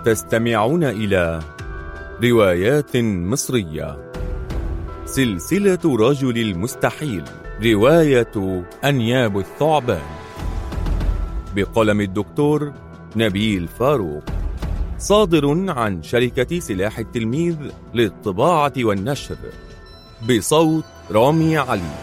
تستمعون إلى روايات مصرية. سلسلة رجل المستحيل، رواية أنياب الثعبان، بقلم الدكتور نبيل فاروق، صادر عن شركة سلاح التلميذ للطباعة والنشر، بصوت رامي علي.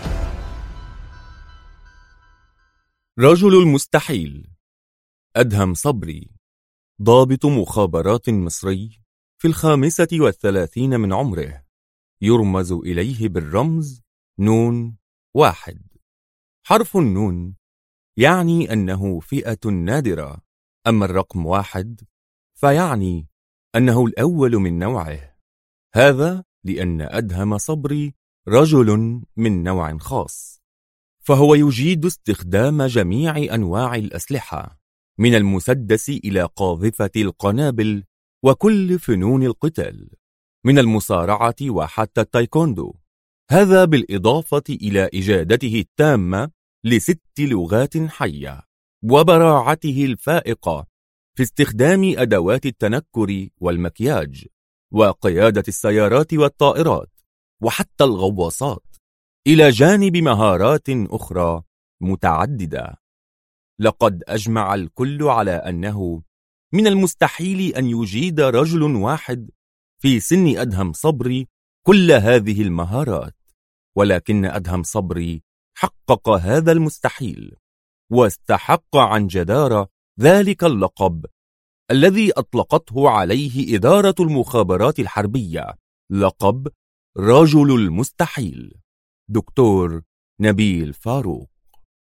رجل المستحيل. أدهم صبري، ضابط مخابرات مصري في 35 من عمره، يرمز إليه بالرمز نون 1. حرف النون يعني أنه فئة نادرة، أما الرقم 1 فيعني أنه الأول من نوعه. هذا لأن أدهم صبري رجل من نوع خاص، فهو يجيد استخدام جميع أنواع الأسلحة، من المسدس إلى قاذفة القنابل وكل فنون القتال، من المصارعة وحتى التايكوندو. هذا بالإضافة إلى إجادته التامة ل6 لغات حية، وبراعته الفائقة في استخدام أدوات التنكر والمكياج، وقيادة السيارات والطائرات، وحتى الغواصات، إلى جانب مهارات أخرى متعددة. لقد أجمع الكل على أنه من المستحيل أن يجيد رجل واحد في سن أدهم صبري كل هذه المهارات، ولكن أدهم صبري حقق هذا المستحيل، واستحق عن جدارة ذلك اللقب الذي أطلقته عليه إدارة المخابرات الحربية، لقب رجل المستحيل. دكتور نبيل فاروق.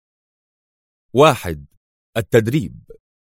1. التدريب.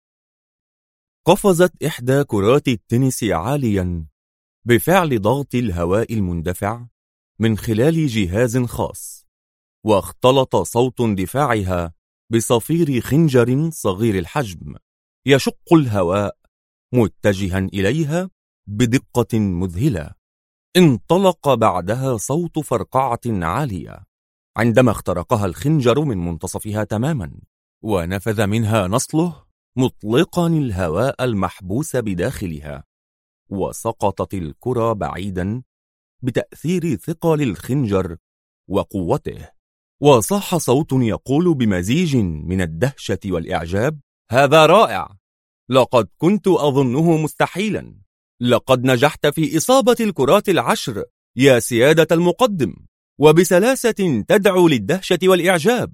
قفزت إحدى كرات التنس عاليا بفعل ضغط الهواء المندفع من خلال جهاز خاص، واختلط صوت اندفاعها بصفير خنجر صغير الحجم يشق الهواء متجها إليها بدقة مذهلة. انطلق بعدها صوت فرقعة عالية عندما اخترقها الخنجر من منتصفها تماما، ونفذ منها نصله مطلقا الهواء المحبوس بداخلها، وسقطت الكرة بعيدا بتأثير ثقل الخنجر وقوته. وصاح صوت يقول بمزيج من الدهشة والإعجاب: هذا رائع! لقد كنت أظنه مستحيلا. لقد نجحت في إصابة الكرات 10 يا سيادة المقدم، وبسلاسة تدعو للدهشة والإعجاب.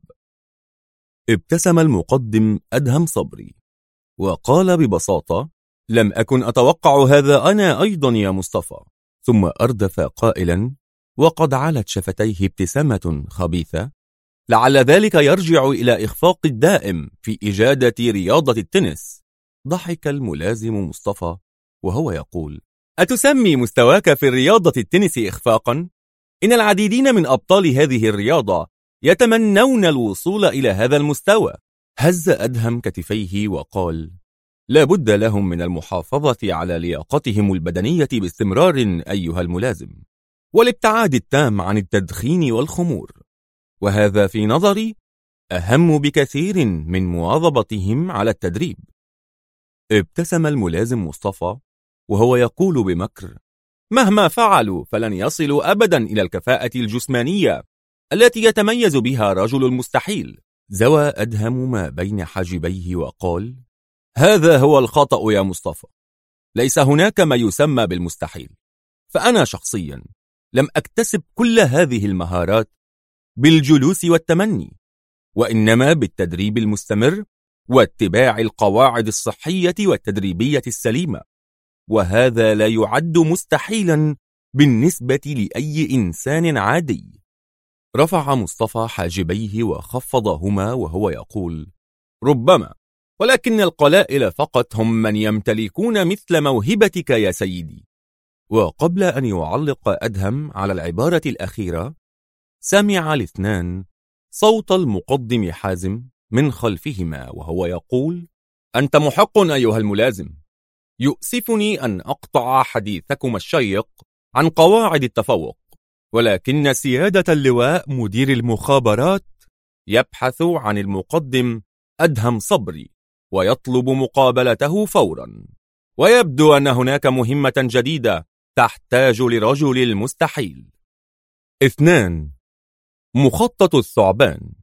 ابتسم المقدم أدهم صبري وقال ببساطة: لم أكن أتوقع هذا أنا أيضا يا مصطفى. ثم أردف قائلا، وقد علت شفتيه ابتسامة خبيثة: لعل ذلك يرجع إلى إخفاق الدائم في إجادة رياضة التنس. ضحك الملازم مصطفى وهو يقول: أتسمي مستواك في رياضة التنس إخفاقا؟ إن العديدين من أبطال هذه الرياضة يتمنون الوصول إلى هذا المستوى. هز أدهم كتفيه وقال: لا بد لهم من المحافظة على لياقتهم البدنية باستمرار أيها الملازم، والابتعاد التام عن التدخين والخمور، وهذا في نظري أهم بكثير من مواظبتهم على التدريب. ابتسم الملازم مصطفى وهو يقول بمكر: مهما فعلوا فلن يصلوا أبدا إلى الكفاءة الجسمانية التي يتميز بها رجل المستحيل. زوى أدهم ما بين حاجبيه وقال: هذا هو الخطأ يا مصطفى، ليس هناك ما يسمى بالمستحيل. فأنا شخصيا لم أكتسب كل هذه المهارات بالجلوس والتمني، وإنما بالتدريب المستمر واتباع القواعد الصحية والتدريبية السليمة، وهذا لا يعد مستحيلا بالنسبة لأي إنسان عادي. رفع مصطفى حاجبيه وخفضهما وهو يقول: ربما، ولكن القلائل فقط هم من يمتلكون مثل موهبتك يا سيدي. وقبل أن يعلق أدهم على العبارة الأخيرة، سمع الاثنان صوت المقدم حازم من خلفهما وهو يقول: أنت محق أيها الملازم. يؤسفني أن أقطع حديثكم الشيق عن قواعد التفوق، ولكن سيادة اللواء مدير المخابرات يبحث عن المقدم أدهم صبري ويطلب مقابلته فورا. ويبدو أن هناك مهمة جديدة تحتاج لرجل المستحيل. 2. مخطط الثعبان.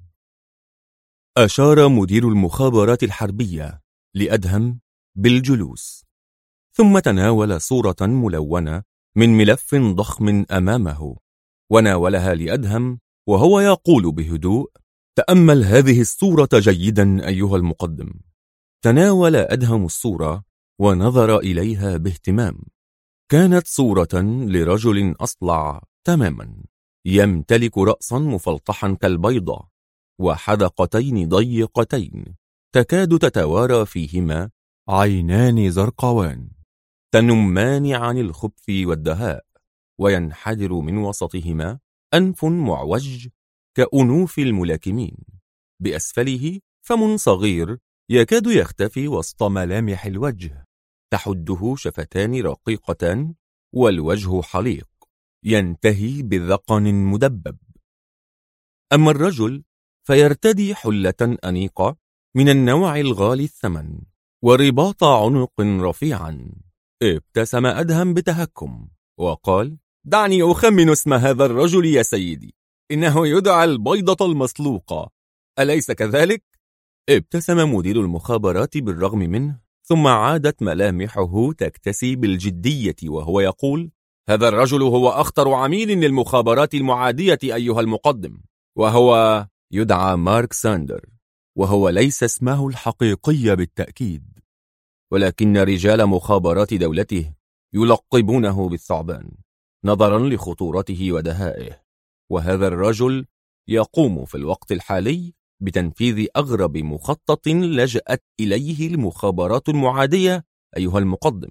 أشار مدير المخابرات الحربية لأدهم بالجلوس، ثم تناول صورة ملونة من ملف ضخم أمامه وناولها لأدهم وهو يقول بهدوء: تأمل هذه الصورة جيدا أيها المقدم. تناول أدهم الصورة ونظر إليها باهتمام. كانت صورة لرجل أصلع تماما، يمتلك رأسا مفلطحا كالبيضة وحدقتين ضيقتين تكاد تتوارى فيهما عينان زرقوان تنمان عن الخبث والدهاء، وينحدر من وسطهما أنف معوج كأنوف الملاكمين، بأسفله فم صغير يكاد يختفي وسط ملامح الوجه، تحده شفتان رقيقتان والوجه حليق ينتهي بذقن مدبب. أما الرجل فيرتدي حلة أنيقة من النوع الغالي الثمن ورباط عنق رفيعا. ابتسم أدهم بتهكم وقال: دعني أخمن اسم هذا الرجل يا سيدي، إنه يدعى البيضة المسلوقة، أليس كذلك؟ ابتسم مدير المخابرات بالرغم منه، ثم عادت ملامحه تكتسي بالجدية وهو يقول: هذا الرجل هو أخطر عميل للمخابرات المعادية أيها المقدم، وهو يدعى مارك ساندر، وهو ليس اسمه الحقيقي بالتأكيد، ولكن رجال مخابرات دولته يلقبونه بالثعبان نظرا لخطورته ودهائه. وهذا الرجل يقوم في الوقت الحالي بتنفيذ أغرب مخطط لجأت إليه المخابرات المعادية أيها المقدم.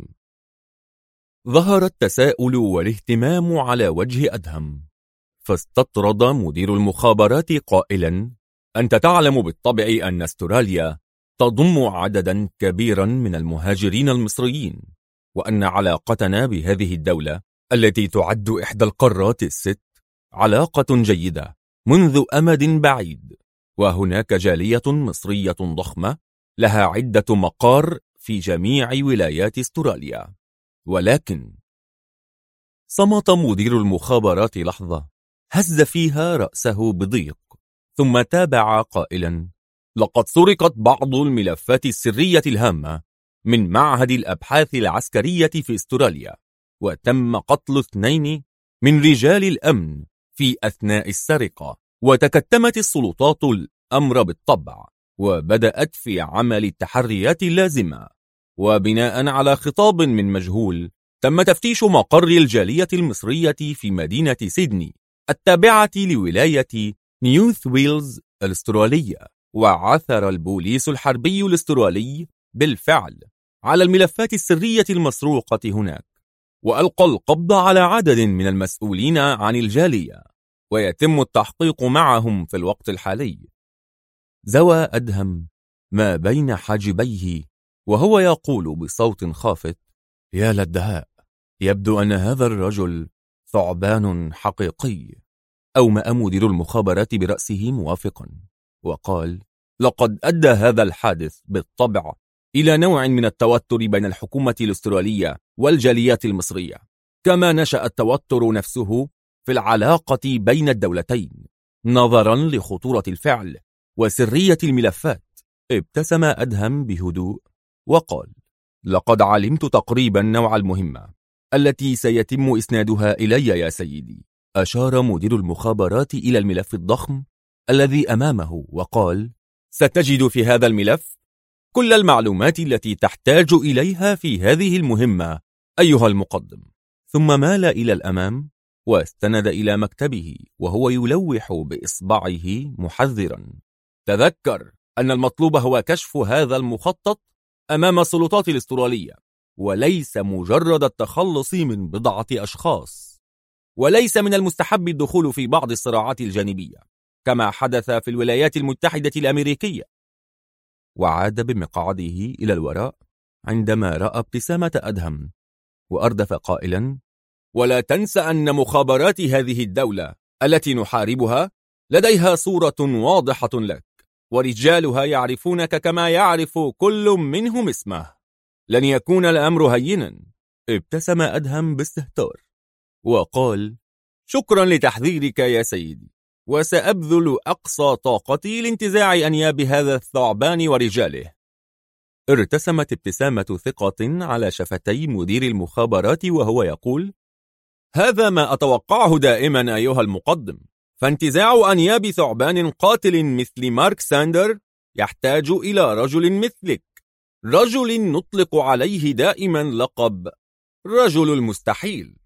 ظهر التساؤل والاهتمام على وجه أدهم، فاستطرد مدير المخابرات قائلا: أنت تعلم بالطبع أن أستراليا تضم عددا كبيرا من المهاجرين المصريين، وأن علاقتنا بهذه الدولة التي تعد إحدى القارات الست علاقة جيدة منذ أمد بعيد، وهناك جالية مصرية ضخمة لها عدة مقار في جميع ولايات استراليا. ولكن صمت مدير المخابرات لحظة هز فيها رأسه بضيق، ثم تابع قائلا: لقد سرقت بعض الملفات السرية الهامة من معهد الأبحاث العسكرية في استراليا، وتم قتل 2 من رجال الأمن في أثناء السرقة، وتكتمت السلطات الأمر بالطبع وبدأت في عمل التحريات اللازمة. وبناء على خطاب من مجهول تم تفتيش مقر الجالية المصرية في مدينة سيدني التابعة لولاية نيوث ويلز الأسترالية، وعثر البوليس الحربي الأسترالي بالفعل على الملفات السرية المسروقة هناك، وألقى القبض على عدد من المسؤولين عن الجالية، ويتم التحقيق معهم في الوقت الحالي. زوى أدهم ما بين حاجبيه وهو يقول بصوت خافت: يا للدهاء، يبدو أن هذا الرجل ثعبان حقيقي. أومأ مدير المخابرات برأسه موافقا وقال: لقد أدى هذا الحادث بالطبع إلى نوع من التوتر بين الحكومة الأسترالية والجاليات المصرية، كما نشأ التوتر نفسه في العلاقة بين الدولتين نظرا لخطورة الفعل وسرية الملفات. ابتسم أدهم بهدوء وقال: لقد علمت تقريبا نوع المهمة التي سيتم إسنادها إلي يا سيدي. أشار مدير المخابرات إلى الملف الضخم الذي أمامه وقال: ستجد في هذا الملف كل المعلومات التي تحتاج إليها في هذه المهمة أيها المقدم. ثم مال إلى الأمام واستند إلى مكتبه وهو يلوح بإصبعه محذرا: تذكر أن المطلوب هو كشف هذا المخطط أمام السلطات الأسترالية، وليس مجرد التخلص من بضعة أشخاص، وليس من المستحب الدخول في بعض الصراعات الجانبية كما حدث في الولايات المتحدة الأمريكية. وعاد بمقعده إلى الوراء عندما رأى ابتسامة أدهم، وأردف قائلا: ولا تنسى أن مخابرات هذه الدولة التي نحاربها لديها صورة واضحة لك، ورجالها يعرفونك كما يعرف كل منهم اسمه. لن يكون الأمر هينا. ابتسم أدهم باستهتار وقال: شكرا لتحذيرك يا سيدي، وسأبذل أقصى طاقتي لانتزاع أنياب هذا الثعبان ورجاله. ارتسمت ابتسامة ثقة على شفتي مدير المخابرات وهو يقول: هذا ما أتوقعه دائما أيها المقدم، فانتزاع أنياب ثعبان قاتل مثل مارك ساندر يحتاج إلى رجل مثلك، رجل نطلق عليه دائما لقب رجل المستحيل.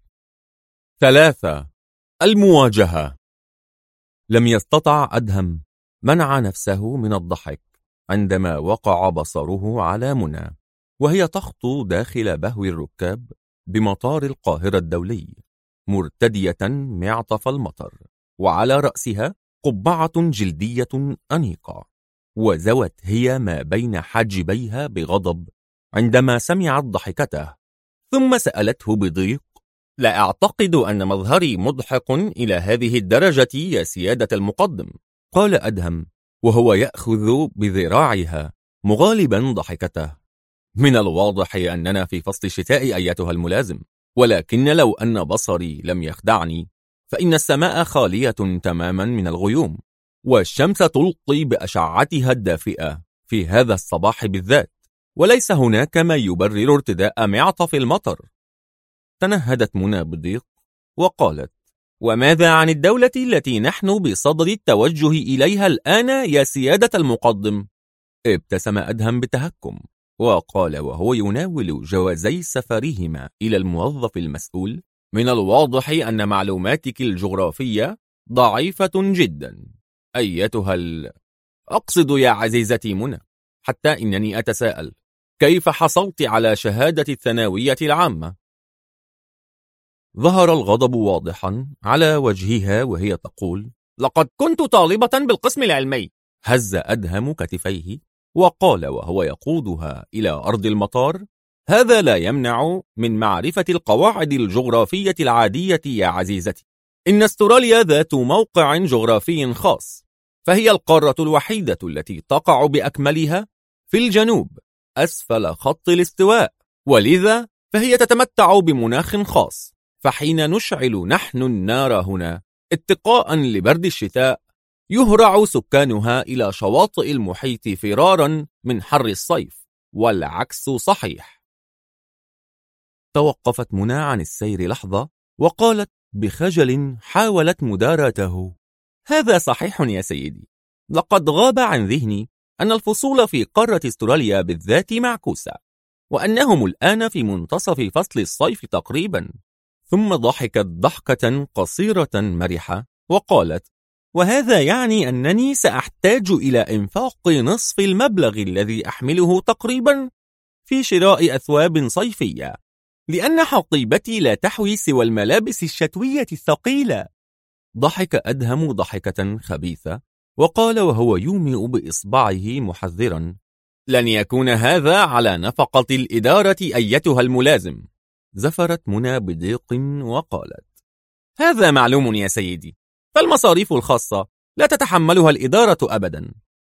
3. المواجهة. لم يستطع أدهم منع نفسه من الضحك عندما وقع بصره على منى وهي تخطو داخل بهو الركاب بمطار القاهرة الدولي، مرتدية معطف المطر، وعلى رأسها قبعة جلدية أنيقة، وزوت هي ما بين حاجبيها بغضب عندما سمعت ضحكته، ثم سألته بضيق: لا أعتقد أن مظهري مضحك إلى هذه الدرجة يا سيادة المقدم. قال أدهم وهو يأخذ بذراعها مغالبا ضحكته: من الواضح أننا في فصل الشتاء أيتها الملازم، ولكن لو أن بصري لم يخدعني فإن السماء خالية تماما من الغيوم، والشمس تلقي بأشعتها الدافئة في هذا الصباح بالذات، وليس هناك ما يبرر ارتداء معطف المطر. تنهدت منى بضيق وقالت: وماذا عن الدولة التي نحن بصدد التوجه إليها الآن يا سيادة المقدم؟ ابتسم أدهم بتهكم وقال وهو يناول جوازي سفرهما إلى الموظف المسؤول: من الواضح أن معلوماتك الجغرافية ضعيفة جدا أيتها أقصد يا عزيزتي منى، حتى إنني أتساءل كيف حصلت على شهادة الثانوية العامة؟ ظهر الغضب واضحا على وجهها وهي تقول: لقد كنت طالبة بالقسم العلمي. هز أدهم كتفيه وقال وهو يقودها إلى أرض المطار: هذا لا يمنع من معرفة القواعد الجغرافية العادية يا عزيزتي. إن استراليا ذات موقع جغرافي خاص، فهي القارة الوحيدة التي تقع بأكملها في الجنوب أسفل خط الاستواء، ولذا فهي تتمتع بمناخ خاص. فحين نشعل نحن النار هنا اتقاء لبرد الشتاء، يهرع سكانها إلى شواطئ المحيط فرارا من حر الصيف، والعكس صحيح. توقفت منى عن السير لحظة وقالت بخجل حاولت مداراته: هذا صحيح يا سيدي، لقد غاب عن ذهني أن الفصول في قارة استراليا بالذات معكوسة، وأنهم الآن في منتصف فصل الصيف تقريبا. ثم ضحكت ضحكة قصيرة مرحة وقالت: وهذا يعني أنني سأحتاج إلى إنفاق نصف المبلغ الذي أحمله تقريبا في شراء أثواب صيفية، لأن حقيبتي لا تحوي سوى الملابس الشتوية الثقيلة. ضحك أدهم ضحكة خبيثة وقال وهو يومئ بإصبعه محذرا: لن يكون هذا على نفقة الإدارة أيتها الملازم. زفرت منى بضيق وقالت: هذا معلوم يا سيدي، فالمصاريف الخاصة لا تتحملها الإدارة أبدا.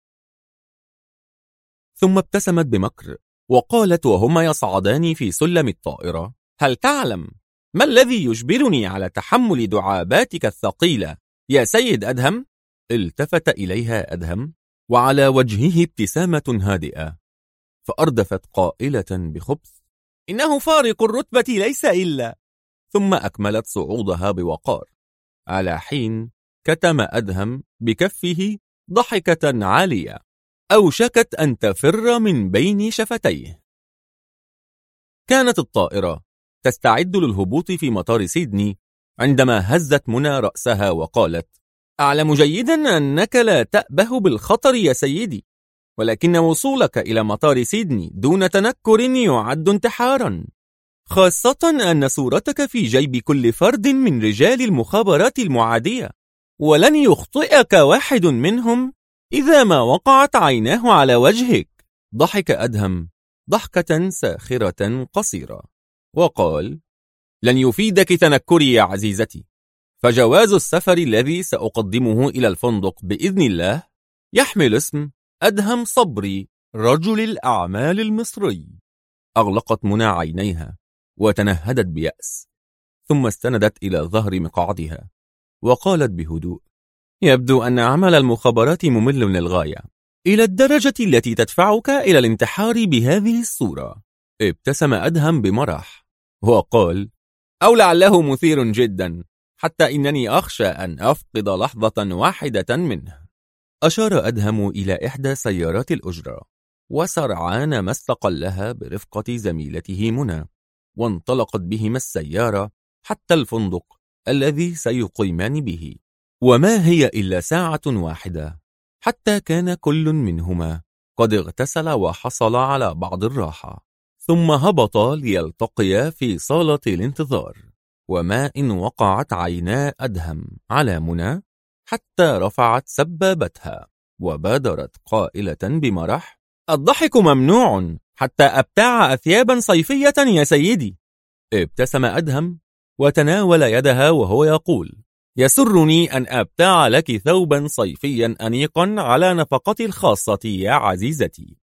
ثم ابتسمت بمكر وقالت وهما يصعدان في سلم الطائرة: هل تعلم ما الذي يجبرني على تحمل دعاباتك الثقيلة يا سيد أدهم؟ التفت إليها أدهم وعلى وجهه ابتسامة هادئة، فأردفت قائلة بخبث: إنه فارق الرتبة ليس إلا. ثم أكملت صعودها بوقار، على حين كتم أدهم بكفه ضحكة عالية أوشكت أن تفر من بين شفتيه. كانت الطائرة تستعد للهبوط في مطار سيدني عندما هزت منى رأسها وقالت: أعلم جيدا أنك لا تأبه بالخطر يا سيدي، ولكن وصولك إلى مطار سيدني دون تنكر يعد انتحارا، خاصة أن صورتك في جيب كل فرد من رجال المخابرات المعادية، ولن يخطئك واحد منهم إذا ما وقعت عيناه على وجهك. ضحك أدهم ضحكة ساخرة قصيرة وقال: لن يفيدك تنكري يا عزيزتي، فجواز السفر الذي سأقدمه إلى الفندق بإذن الله يحمل اسم أدهم صبري رجل الأعمال المصري. أغلقت منى عينيها وتنهدت بيأس، ثم استندت إلى ظهر مقعدها وقالت بهدوء: يبدو أن عمل المخابرات ممل للغاية، إلى الدرجة التي تدفعك إلى الانتحار بهذه الصورة. ابتسم أدهم بمرح وقال: أو لعله مثير جدا، حتى إنني أخشى أن أفقد لحظة واحدة منه. أشار أدهم إلى إحدى سيارات الأجرة، وسرعان ما استقلها برفقة زميلته منى، وانطلقت بهما السيارة حتى الفندق الذي سيقيمان به. وما هي إلا ساعة واحدة حتى كان كل منهما قد اغتسل وحصل على بعض الراحة، ثم هبطا ليلتقيا في صالة الانتظار. وما إن وقعت عينا أدهم على منى حتى رفعت سبابتها وبادرت قائلة بمرح: الضحك ممنوع حتى أبتاع أثيابا صيفية يا سيدي. ابتسم أدهم وتناول يدها وهو يقول: يسرني أن أبتاع لك ثوبا صيفيا أنيقا على نفقتي الخاصة يا عزيزتي.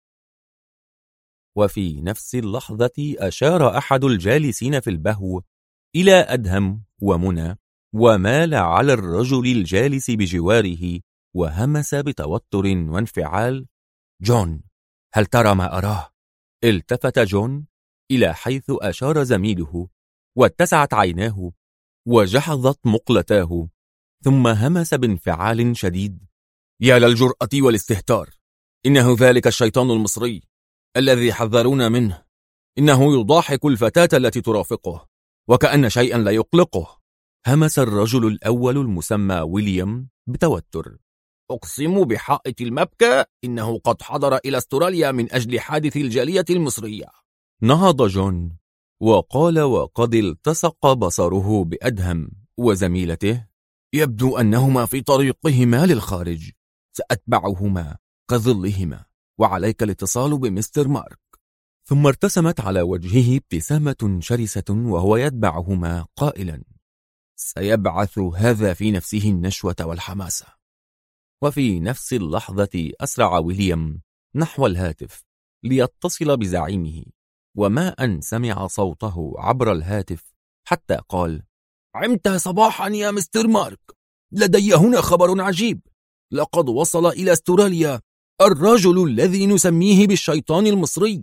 وفي نفس اللحظة أشار أحد الجالسين في البهو إلى أدهم ومنى، ومال على الرجل الجالس بجواره وهمس بتوتر وانفعال: جون، هل ترى ما أراه؟ التفت جون إلى حيث أشار زميله، واتسعت عيناه وجحظت مقلتاه، ثم همس بانفعال شديد: يا للجرأة والاستهتار، إنه ذلك الشيطان المصري الذي حذرونا منه، إنه يضاحك الفتاة التي ترافقه وكأن شيئا لا يقلقه. همس الرجل الأول المسمى ويليام بتوتر: أقسم بحائط المبكى إنه قد حضر إلى استراليا من أجل حادث الجالية المصرية. نهض جون وقال وقد التصق بصره بأدهم وزميلته: يبدو أنهما في طريقهما للخارج، سأتبعهما كظلهما، وعليك الاتصال بمستر مارك. ثم ارتسمت على وجهه ابتسامة شرسة وهو يتبعهما قائلا: سيبعث هذا في نفسه النشوة والحماسة. وفي نفس اللحظة أسرع ويليام نحو الهاتف ليتصل بزعيمه، وما أن سمع صوته عبر الهاتف حتى قال: عمت صباحا يا مستر مارك، لدي هنا خبر عجيب، لقد وصل إلى استراليا الرجل الذي نسميه بالشيطان المصري.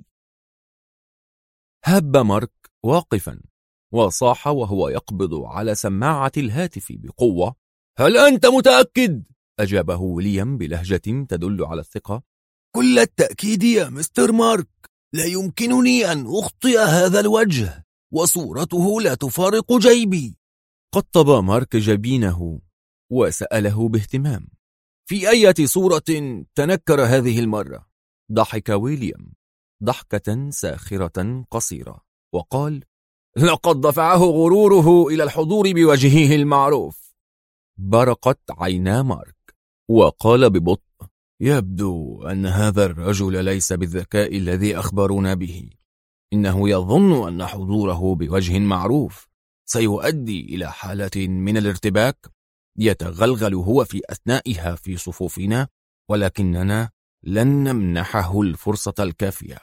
هب مارك واقفا وصاح وهو يقبض على سماعة الهاتف بقوة: هل أنت متأكد؟ أجابه ويليام بلهجة تدل على الثقة: كل التأكيد يا مستر مارك، لا يمكنني أن أخطئ هذا الوجه، وصورته لا تفارق جيبي. قطب مارك جبينه وسأله باهتمام: في أي صورة تنكر هذه المرة؟ ضحك ويليام ضحكة ساخرة قصيرة وقال: لقد دفعه غروره إلى الحضور بوجهه المعروف. برقت عينا مارك وقال ببطء: يبدو أن هذا الرجل ليس بالذكاء الذي أخبرنا به، إنه يظن أن حضوره بوجه معروف سيؤدي إلى حالة من الارتباك يتغلغل هو في أثنائها في صفوفنا، ولكننا لن نمنحه الفرصة الكافية.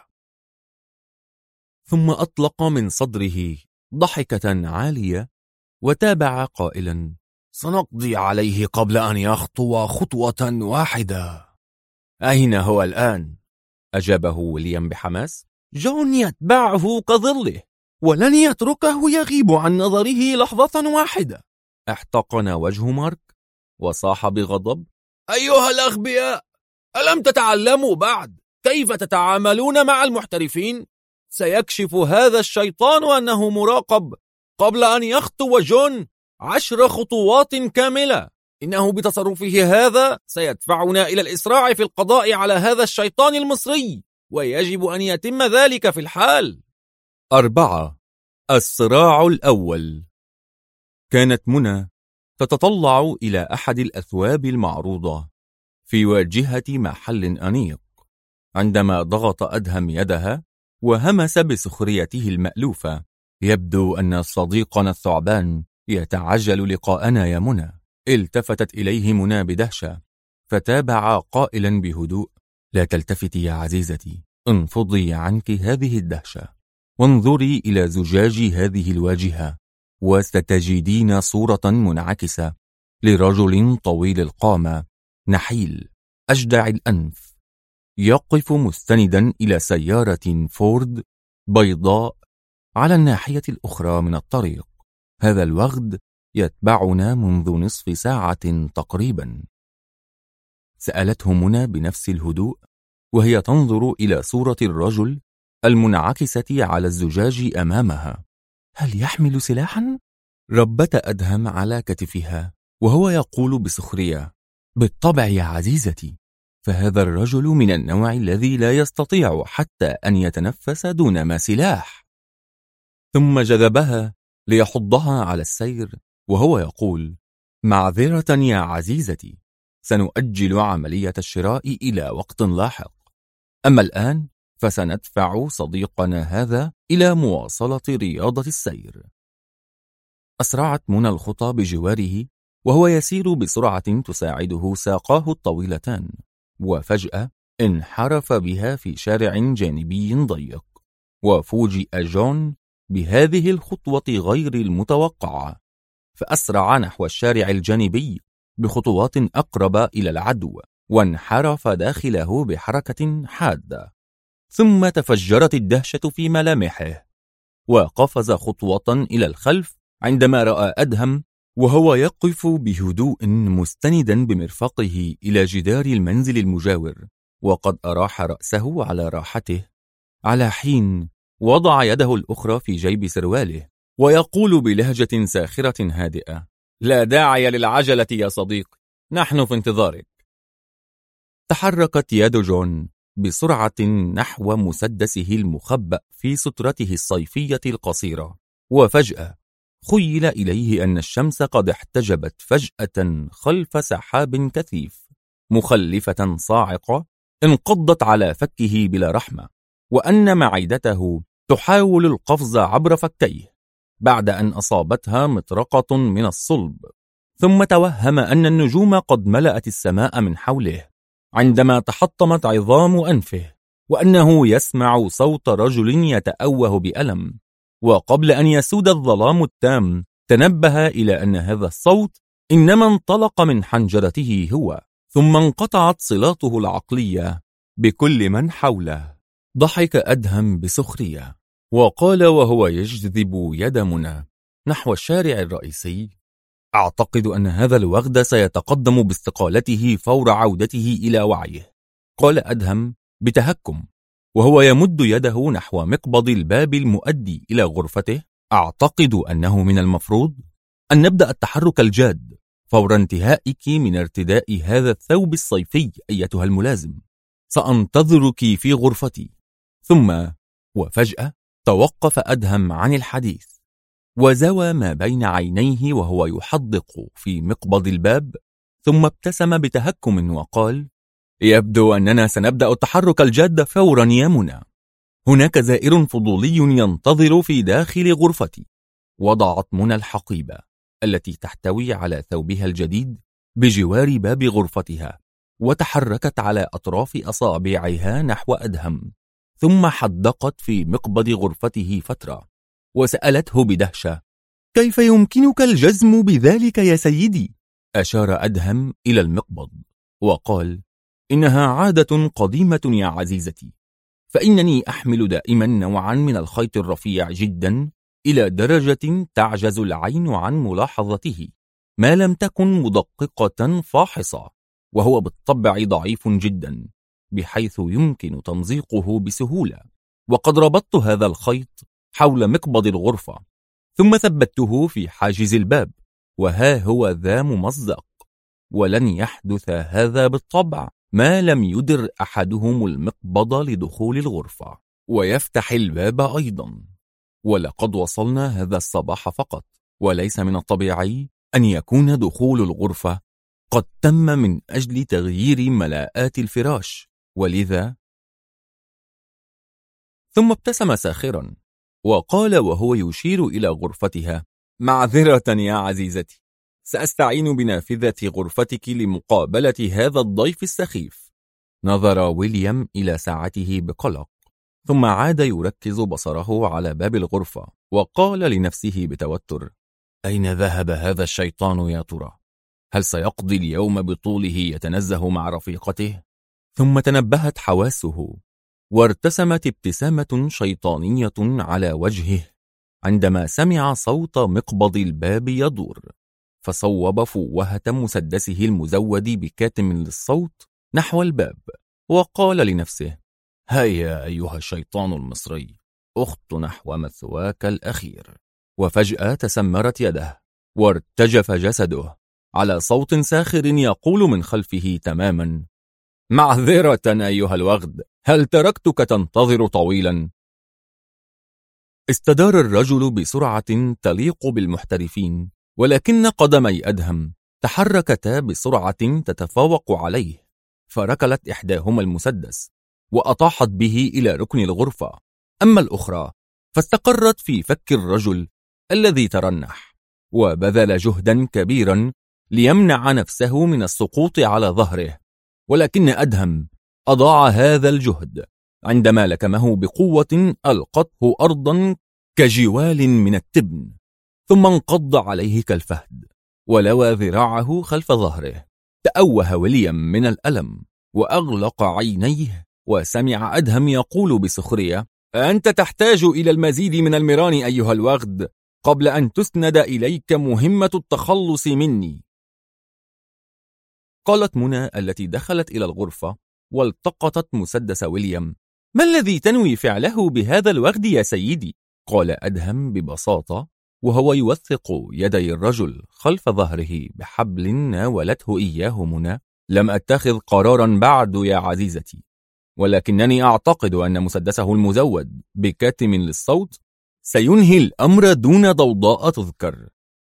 ثم أطلق من صدره ضحكة عالية وتابع قائلا: سنقضي عليه قبل أن يخطو خطوة واحدة. أين هو الآن؟ أجابه ويليام بحماس: جون يتبعه كظله، ولن يتركه يغيب عن نظره لحظة واحدة. احتقن وجه مارك وصاح بغضب: أيها الأغبياء، ألم تتعلموا بعد كيف تتعاملون مع المحترفين؟ سيكشف هذا الشيطان أنه مراقب قبل أن يخطو جون 10 خطوات كاملة. إنه بتصرفه هذا سيدفعنا إلى الإسراع في القضاء على هذا الشيطان المصري، ويجب أن يتم ذلك في الحال. 4. الصراع الأول. كانت منى تتطلع إلى أحد الأثواب المعروضة في واجهة محل أنيق عندما ضغط أدهم يدها وهمس بسخريته المألوفة: يبدو أن صديقنا الثعبان يتعجل لقاءنا يا منى. التفتت إليه منى بدهشة فتابع قائلا بهدوء: لا تلتفتي يا عزيزتي، انفضي عنك هذه الدهشة. وانظري إلى زجاج هذه الواجهة وستجدين صورة منعكسة لرجل طويل القامة، نحيل، أجدع الأنف، يقف مستندا إلى سيارة فورد بيضاء على الناحية الأخرى من الطريق. هذا الوغد يتبعنا منذ نصف ساعة تقريبا. سألته منى بنفس الهدوء وهي تنظر إلى صورة الرجل المنعكسة على الزجاج أمامها. هل يحمل سلاحا؟ ربت أدهم على كتفها وهو يقول بسخرية: بالطبع يا عزيزتي، فهذا الرجل من النوع الذي لا يستطيع حتى أن يتنفس دون ما سلاح. ثم جذبها ليحضها على السير وهو يقول: معذرة يا عزيزتي، سنؤجل عملية الشراء إلى وقت لاحق، أما الآن فسندفع صديقنا هذا إلى مواصلة رياضة السير. أسرعت منى الخطى بجواره وهو يسير بسرعة تساعده ساقاه الطويلتان، وفجأة انحرف بها في شارع جانبي ضيق، وفوجئ جون بهذه الخطوة غير المتوقعة، فأسرع نحو الشارع الجانبي بخطوات أقرب إلى العدو، وانحرف داخله بحركة حادة. ثم تفجرت الدهشة في ملامحه، وقفز خطوة إلى الخلف عندما رأى أدهم وهو يقف بهدوء مستندا بمرفقه إلى جدار المنزل المجاور، وقد أراح رأسه على راحته، على حين وضع يده الأخرى في جيب سرواله ويقول بلهجة ساخرة هادئة: لا داعي للعجلة يا صديقي، نحن في انتظارك. تحركت يد جون بسرعة نحو مسدسه المخبأ في سترته الصيفية القصيرة، وفجأة خيل إليه أن الشمس قد احتجبت فجأة خلف سحاب كثيف، مخلفة صاعقة انقضت على فكه بلا رحمة، وأن معدته تحاول القفز عبر فكيه بعد أن أصابتها مطرقة من الصلب. ثم توهم أن النجوم قد ملأت السماء من حوله عندما تحطمت عظام أنفه، وأنه يسمع صوت رجل يتأوه بألم، وقبل أن يسود الظلام التام تنبه إلى أن هذا الصوت إنما انطلق من حنجرته هو. ثم انقطعت صلاته العقلية بكل من حوله. ضحك أدهم بسخرية وقال وهو يجذب يد منى نحو الشارع الرئيسي: أعتقد أن هذا الوغد سيتقدم باستقالته فور عودته إلى وعيه. قال أدهم بتهكم وهو يمد يده نحو مقبض الباب المؤدي إلى غرفته: أعتقد أنه من المفروض أن نبدأ التحرك الجاد فور انتهائك من ارتداء هذا الثوب الصيفي أيتها الملازم. سأنتظرك في غرفتي. ثم وفجأة توقف أدهم عن الحديث وزوى ما بين عينيه وهو يحدق في مقبض الباب، ثم ابتسم بتهكم وقال: يبدو أننا سنبدأ التحرك الجاد فورا يا منى. هناك زائر فضولي ينتظر في داخل غرفتي. وضعت منى الحقيبة التي تحتوي على ثوبها الجديد بجوار باب غرفتها، وتحركت على أطراف أصابعها نحو أدهم، ثم حدقت في مقبض غرفته فترة، وسألته بدهشة: كيف يمكنك الجزم بذلك يا سيدي؟ أشار أدهم إلى المقبض وقال: إنها عادة قديمة يا عزيزتي، فإنني أحمل دائما نوعا من الخيط الرفيع جدا إلى درجة تعجز العين عن ملاحظته ما لم تكن مدققة فاحصة، وهو بالطبع ضعيف جدا بحيث يمكن تمزيقه بسهولة. وقد ربطت هذا الخيط حول مقبض الغرفة، ثم ثبته في حاجز الباب، وها هو ذا ممزق، ولن يحدث هذا بالطبع ما لم يدر أحدهم المقبض لدخول الغرفة ويفتح الباب أيضا. ولقد وصلنا هذا الصباح فقط، وليس من الطبيعي أن يكون دخول الغرفة قد تم من أجل تغيير ملاءات الفراش، ولذا. ثم ابتسم ساخرا وقال وهو يشير إلى غرفتها: معذرة يا عزيزتي، سأستعين بنافذة غرفتك لمقابلة هذا الضيف السخيف. نظر ويليام إلى ساعته بقلق ثم عاد يركز بصره على باب الغرفة وقال لنفسه بتوتر: أين ذهب هذا الشيطان يا ترى؟ هل سيقضي اليوم بطوله يتنزه مع رفيقته؟ ثم تنبهت حواسه وارتسمت ابتسامة شيطانية على وجهه عندما سمع صوت مقبض الباب يدور، فصوب فوهة مسدسه المزود بكاتم للصوت نحو الباب وقال لنفسه: هيا أيها الشيطان المصري، أخط نحو مثواك الأخير. وفجأة تسمرت يده وارتجف جسده على صوت ساخر يقول من خلفه تماما: معذرة أيها الوغد، هل تركتك تنتظر طويلا؟ استدار الرجل بسرعة تليق بالمحترفين، ولكن قدمي أدهم تحركتا بسرعة تتفوق عليه، فركلت إحداهما المسدس وأطاحت به إلى ركن الغرفة، أما الأخرى فاستقرت في فك الرجل الذي ترنح، وبذل جهدا كبيرا ليمنع نفسه من السقوط على ظهره، ولكن أدهم أضاع هذا الجهد عندما لكمه بقوة ألقته أرضا كجوال من التبن، ثم انقض عليه كالفهد ولوى ذراعه خلف ظهره. تأوه ويليام من الألم وأغلق عينيه، وسمع أدهم يقول بسخرية: أنت تحتاج إلى المزيد من المران أيها الوغد قبل أن تسند إليك مهمة التخلص مني. قالت منى التي دخلت إلى الغرفة والتقطت مسدس ويليام: ما الذي تنوي فعله بهذا الوغد يا سيدي؟ قال أدهم ببساطة وهو يوثق يدي الرجل خلف ظهره بحبل ناولته إياه منى: لم أتخذ قرارا بعد يا عزيزتي، ولكنني أعتقد أن مسدسه المزود بكاتم للصوت سينهي الأمر دون ضوضاء تذكر.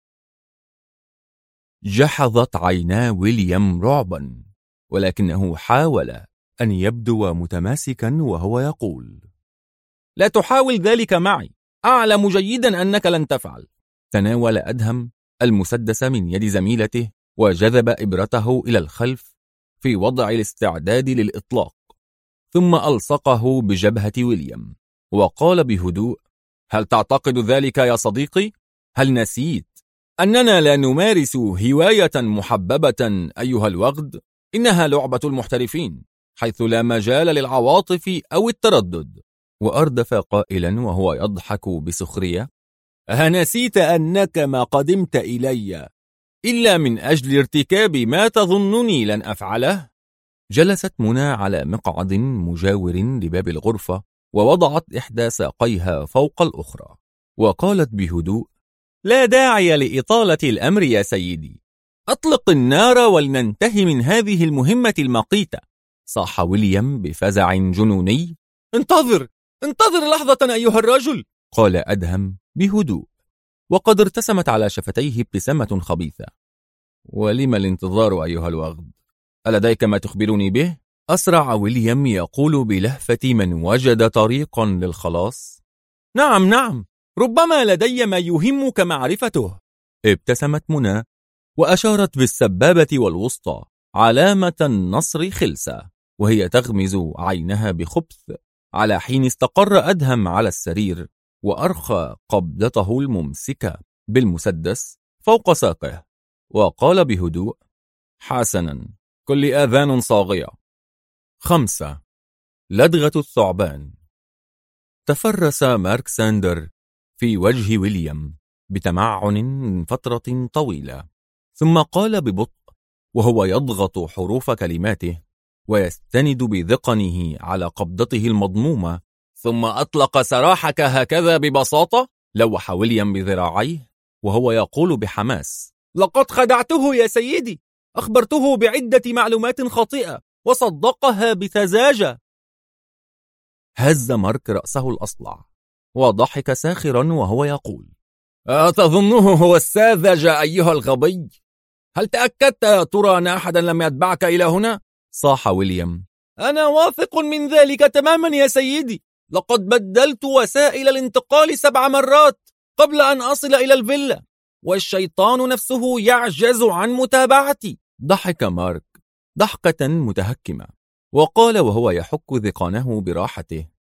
جحظت عينا ويليام رعبا، ولكنه حاول أن يبدو متماسكا وهو يقول: لا تحاول ذلك معي، أعلم جيدا أنك لن تفعل. تناول أدهم المسدس من يد زميلته وجذب إبرته إلى الخلف في وضع الاستعداد للإطلاق، ثم ألصقه بجبهة ويليام وقال بهدوء: هل تعتقد ذلك يا صديقي؟ هل نسيت أننا لا نمارس هواية محببة أيها الوغد؟ إنها لعبة المحترفين، حيث لا مجال للعواطف أو التردد. وأردف قائلا وهو يضحك بسخرية: أنسيت أنك ما قدمت إلي إلا من أجل ارتكاب ما تظنني لن أفعله؟ جلست منى على مقعد مجاور لباب الغرفة ووضعت إحدى ساقيها فوق الأخرى وقالت بهدوء: لا داعي لإطالة الأمر يا سيدي، أطلق النار ولننتهي من هذه المهمة المقيتة. صاح ويليام بفزع جنوني: انتظر لحظة أيها الرجل، قال أدهم بهدوء، وقد ارتسمت على شفتيه ابتسامة خبيثة. ولم الانتظار أيها الوغد؟ ألديك ما تخبرني به؟ أسرع ويليام يقول بلهفة من وجد طريقا للخلاص. نعم، ربما لدي ما يهمك معرفته. ابتسمت منى وأشارت بالسبابة والوسطى علامة النصر خلسة، وهي تغمز عينها بخبث، على حين استقر أدهم على السرير وأرخى قبضته الممسكة بالمسدس فوق ساقه وقال بهدوء: حسنا، كل آذان صاغية. 5. لدغة الثعبان. تفرس مارك ساندر في وجه ويليام بتمعن من فترة طويلة، ثم قال ببطء وهو يضغط حروف كلماته ويستند بذقنه على قبضته المضمومة: ثم أطلق سراحك هكذا ببساطة؟ لوح ويليام بذراعيه وهو يقول بحماس: لقد خدعته يا سيدي، أخبرته بعدة معلومات خاطئة وصدقها بسذاجة. هز مارك رأسه الأصلع وضحك ساخرا وهو يقول: أتظنه هو الساذج أيها الغبي؟ هل تأكدت يا ترى أن أحدا لم يتبعك إلى هنا؟ صاح ويليام: أنا واثق من ذلك تماما يا سيدي، لقد بدلت وسائل الانتقال 7 مرات قبل أن أصل إلى الفيلا، والشيطان نفسه يعجز عن متابعتي. ضحك مارك ضحكة متهكمة وقال وهو يحك ذقنه براحته: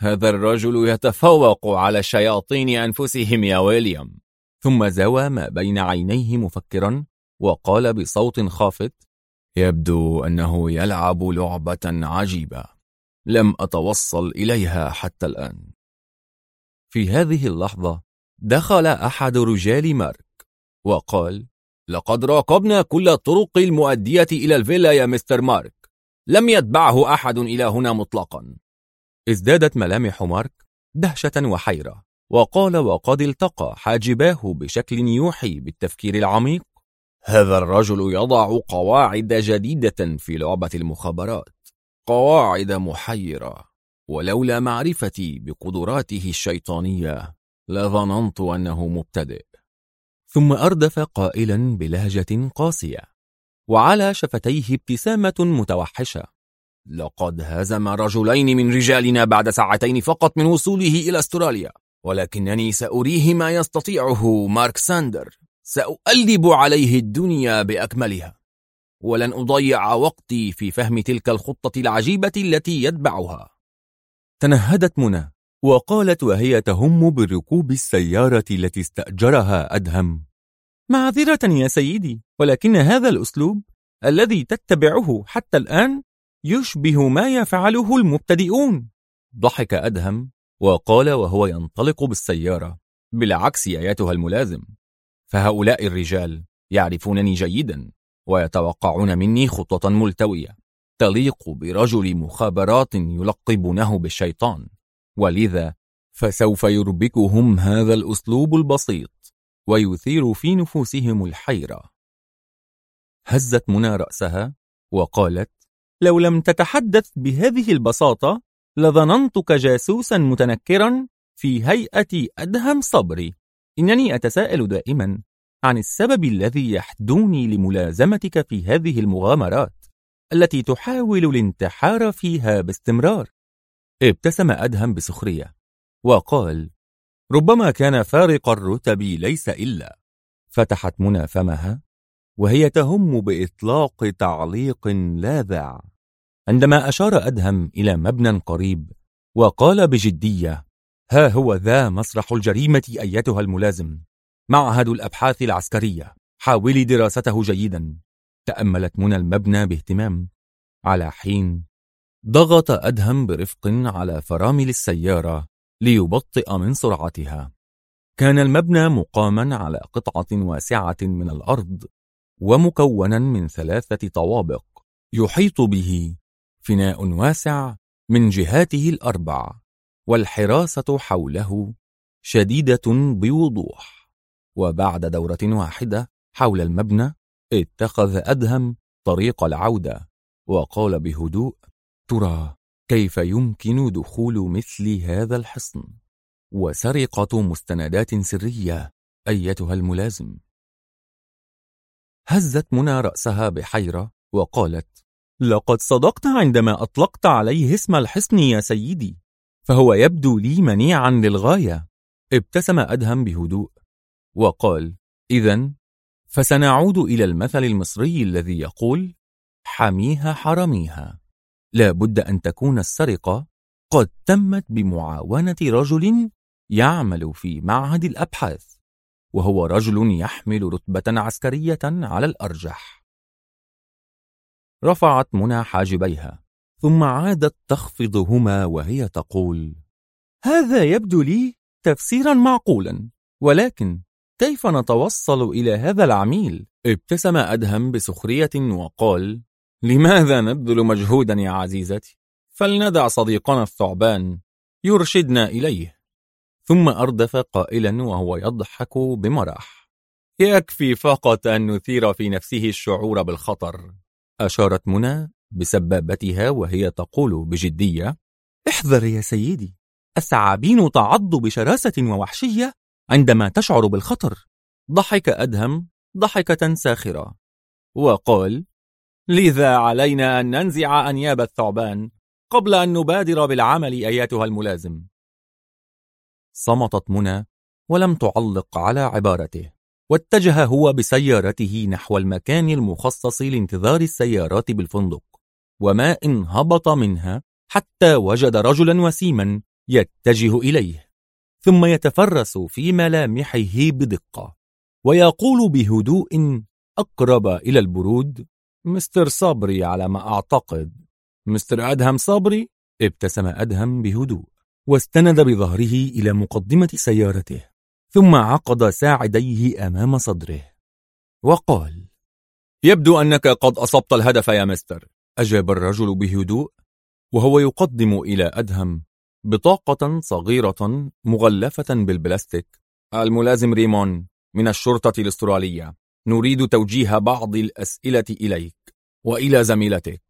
هذا الرجل يتفوق على الشياطين أنفسهم يا ويليام. ثم زوى ما بين عينيه مفكرا وقال بصوت خافت: يبدو أنه يلعب لعبة عجيبة لم أتوصل إليها حتى الآن. في هذه اللحظة دخل أحد رجال مارك وقال: لقد راقبنا كل الطرق المؤدية إلى الفيلا يا مستر مارك، لم يتبعه أحد إلى هنا مطلقا. ازدادت ملامح مارك دهشة وحيرة وقال وقد التقى حاجباه بشكل يوحي بالتفكير العميق: هذا الرجل يضع قواعد جديدة في لعبة المخابرات، قواعد محيرة، ولولا معرفتي بقدراته الشيطانية لظننت أنه مبتدئ. ثم أردف قائلا بلهجة قاسية وعلى شفتيه ابتسامة متوحشة: لقد هزم رجلين من رجالنا بعد ساعتين فقط من وصوله إلى أستراليا، ولكنني سأريه ما يستطيعه مارك ساندر. سأقلب عليه الدنيا بأكملها، ولن أضيع وقتي في فهم تلك الخطة العجيبة التي يتبعها. تنهدت منى وقالت وهي تهم بركوب السيارة التي استأجرها أدهم: معذرة يا سيدي، ولكن هذا الأسلوب الذي تتبعه حتى الآن يشبه ما يفعله المبتدئون. ضحك أدهم وقال وهو ينطلق بالسيارة: بالعكس يا أيتها الملازم، فهؤلاء الرجال يعرفونني جيدا ويتوقعون مني خطة ملتوية تليق برجل مخابرات يلقبونه بالشيطان، ولذا فسوف يربكهم هذا الأسلوب البسيط ويثير في نفوسهم الحيرة. هزت منى رأسها وقالت: لو لم تتحدث بهذه البساطة لظننتك جاسوسا متنكرا في هيئة أدهم صبري. إنني أتساءل دائما عن السبب الذي يحدوني لملازمتك في هذه المغامرات التي تحاول الانتحار فيها باستمرار. ابتسم أدهم بسخرية وقال: ربما كان فارق الرتب ليس إلا. فتحت منى فمها وهي تهم بإطلاق تعليق لاذع عندما أشار أدهم إلى مبنى قريب وقال بجدية: ها هو ذا مسرح الجريمة أيتها الملازم، معهد الأبحاث العسكرية، حاولي دراسته جيدا. تأملت منى المبنى باهتمام، على حين ضغط أدهم برفق على فرامل السيارة ليبطئ من سرعتها. كان المبنى مقاما على قطعة واسعة من الأرض ومكونا من 3 طوابق يحيط به فناء واسع من جهاته ال4، والحراسة حوله شديدة بوضوح. وبعد دورة واحدة حول المبنى اتخذ أدهم طريق العودة وقال بهدوء: ترى كيف يمكن دخول مثل هذا الحصن وسرقة مستندات سرية أيتها الملازم؟ هزت منى رأسها بحيرة وقالت: لقد صدقت عندما أطلقت عليه اسم الحصن يا سيدي، فهو يبدو لي منيعا للغاية. ابتسم أدهم بهدوء وقال: إذن فسنعود إلى المثل المصري الذي يقول: حميها حرميها. لا بد أن تكون السرقة قد تمت بمعاونة رجل يعمل في معهد الأبحاث، وهو رجل يحمل رتبة عسكرية على الأرجح. رفعت منى حاجبيها ثم عادت تخفضهما وهي تقول: هذا يبدو لي تفسيرا معقولا، ولكن كيف نتوصل إلى هذا العميل؟ ابتسم أدهم بسخرية وقال: لماذا نبذل مجهودا يا عزيزتي؟ فلندع صديقنا الثعبان يرشدنا إليه. ثم أردف قائلا وهو يضحك بمرح: يكفي فقط أن نثير في نفسه الشعور بالخطر. أشارت منى بسبابتها وهي تقول بجدية: احذر يا سيدي، الثعابين تعض بشراسة ووحشية عندما تشعر بالخطر. ضحك أدهم ضحكة ساخرة وقال: لذا علينا أن ننزع أنياب الثعبان قبل أن نبادر بالعمل أيتها الملازم. صمتت منى ولم تعلق على عبارته، واتجه هو بسيارته نحو المكان المخصص لانتظار السيارات بالفندق، وما إن هبط منها حتى وجد رجلا وسيما يتجه إليه، ثم يتفرس في ملامحه بدقة ويقول بهدوء أقرب إلى البرود: مستر صبري على ما أعتقد. مستر أدهم صبري؟ ابتسم أدهم بهدوء واستند بظهره إلى مقدمة سيارته، ثم عقد ساعديه أمام صدره وقال: يبدو أنك قد أصبت الهدف يا مستر. أجاب الرجل بهدوء وهو يقدم إلى أدهم بطاقة صغيرة مغلفة بالبلاستيك. الملازم ريمون من الشرطة الأسترالية، نريد توجيه بعض الأسئلة إليك وإلى زميلتك.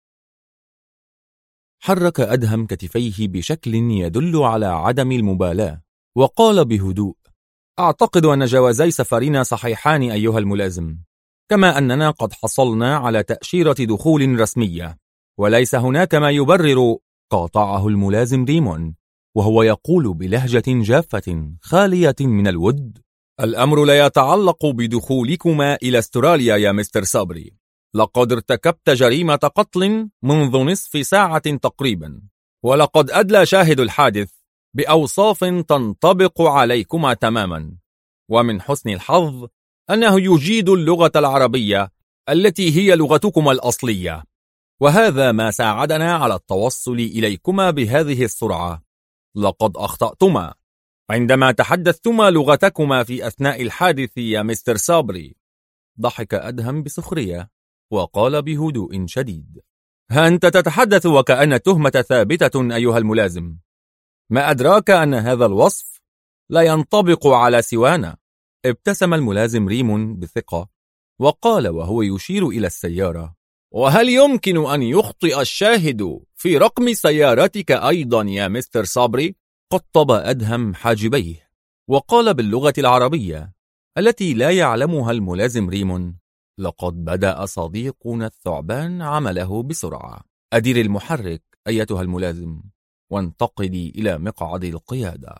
حرك أدهم كتفيه بشكل يدل على عدم المبالاة وقال بهدوء: أعتقد أن جوازي سفرنا صحيحان أيها الملازم، كما أننا قد حصلنا على تأشيرة دخول رسمية، وليس هناك ما يبرر. قاطعه الملازم ريمون وهو يقول بلهجة جافة خالية من الود: الأمر لا يتعلق بدخولكما إلى استراليا يا مستر صبري. لقد ارتكبت جريمة قتل منذ نصف ساعة تقريبا، ولقد أدلى شاهد الحادث بأوصاف تنطبق عليكما تماما، ومن حسن الحظ أنه يجيد اللغة العربية التي هي لغتكما الأصلية، وهذا ما ساعدنا على التوصل إليكما بهذه السرعة. لقد أخطأتما عندما تحدثتما لغتكما في أثناء الحادث يا مستر صبري. ضحك أدهم بسخرية وقال بهدوء شديد: أنت تتحدث وكأن التهمة ثابتة أيها الملازم. ما أدراك أن هذا الوصف لا ينطبق على سوانا. ابتسم الملازم ريمون بثقة وقال وهو يشير إلى السيارة: وهل يمكن أن يخطئ الشاهد في رقم سيارتك أيضا يا مستر صبري؟ قطب أدهم حاجبيه وقال باللغة العربية التي لا يعلمها الملازم ريمون: لقد بدأ صديقنا الثعبان عمله بسرعة. أدير المحرك أيتها الملازم وانتقلي إلى مقعد القيادة.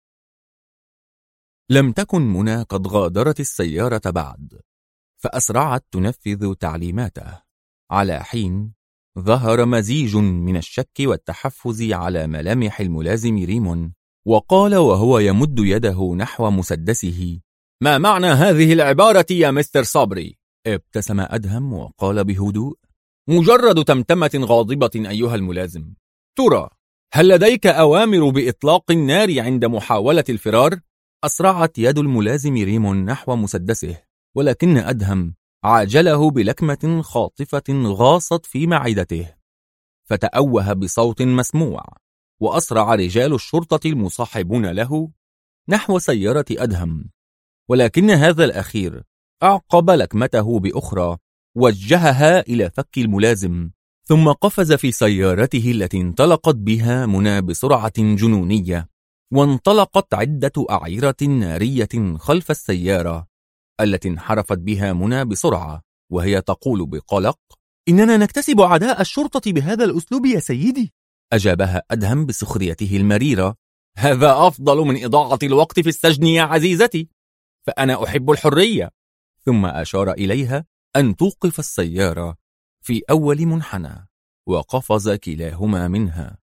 لم تكن منى قد غادرت السيارة بعد، فأسرعت تنفذ تعليماته. على حين ظهر مزيج من الشك والتحفز على ملامح الملازم ريمون، وقال وهو يمد يده نحو مسدسه: ما معنى هذه العبارة يا مستر صبري؟ ابتسم أدهم وقال بهدوء: مجرد تمتمة غاضبة أيها الملازم. ترى هل لديك أوامر بإطلاق النار عند محاولة الفرار؟ أسرعت يد الملازم ريمون نحو مسدسه، ولكن أدهم عاجله بلكمة خاطفة غاصت في معدته، فتأوه بصوت مسموع، وأسرع رجال الشرطة المصاحبون له نحو سيارة أدهم، ولكن هذا الأخير أعقب لكمته بأخرى وجهها إلى فك الملازم، ثم قفز في سيارته التي انطلقت بها منى بسرعة جنونية، وانطلقت عدة أعيرة نارية خلف السيارة التي انحرفت بها منى بسرعة، وهي تقول بقلق: إننا نكتسب أعداء الشرطة بهذا الأسلوب يا سيدي. أجابها أدهم بسخريته المريرة: هذا أفضل من إضاعة الوقت في السجن يا عزيزتي، فأنا أحب الحرية. ثم أشار إليها أن توقف السيارة في أول منحنى، وقفز كلاهما منها.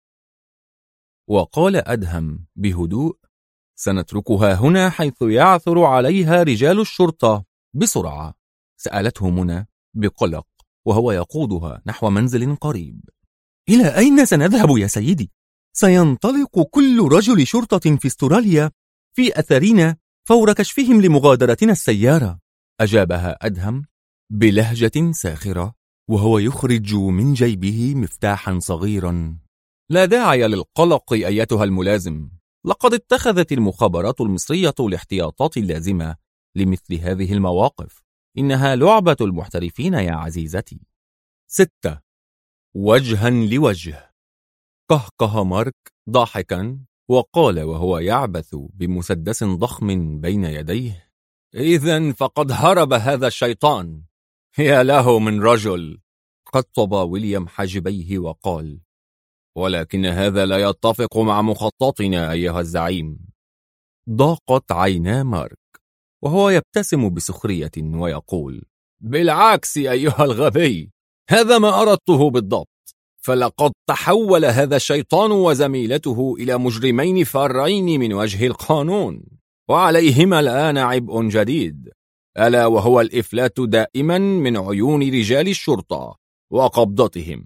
وقال أدهم بهدوء: سنتركها هنا حيث يعثر عليها رجال الشرطة بسرعة. سألته منى بقلق وهو يقودها نحو منزل قريب. إلى أين سنذهب يا سيدي؟ سينطلق كل رجل شرطة في استراليا في أثرنا فور كشفهم لمغادرتنا السيارة. أجابها أدهم بلهجة ساخرة وهو يخرج من جيبه مفتاحا صغيرا. لا داعي للقلق أيتها الملازم، لقد اتخذت المخابرات المصرية الاحتياطات اللازمة لمثل هذه المواقف، إنها لعبة المحترفين يا عزيزتي. 6. وجها لوجه. قهقه مارك ضاحكا وقال وهو يعبث بمسدس ضخم بين يديه: إذن فقد هرب هذا الشيطان، يا له من رجل. قطب ويليام حاجبيه وقال: ولكن هذا لا يتفق مع مخططنا أيها الزعيم. ضاقت عينا مارك وهو يبتسم بسخرية ويقول: بالعكس أيها الغبي، هذا ما أردته بالضبط، فلقد تحول هذا الشيطان وزميلته إلى مجرمين فارين من وجه القانون، وعليهما الآن عبء جديد، ألا وهو الإفلات دائما من عيون رجال الشرطة وقبضتهم.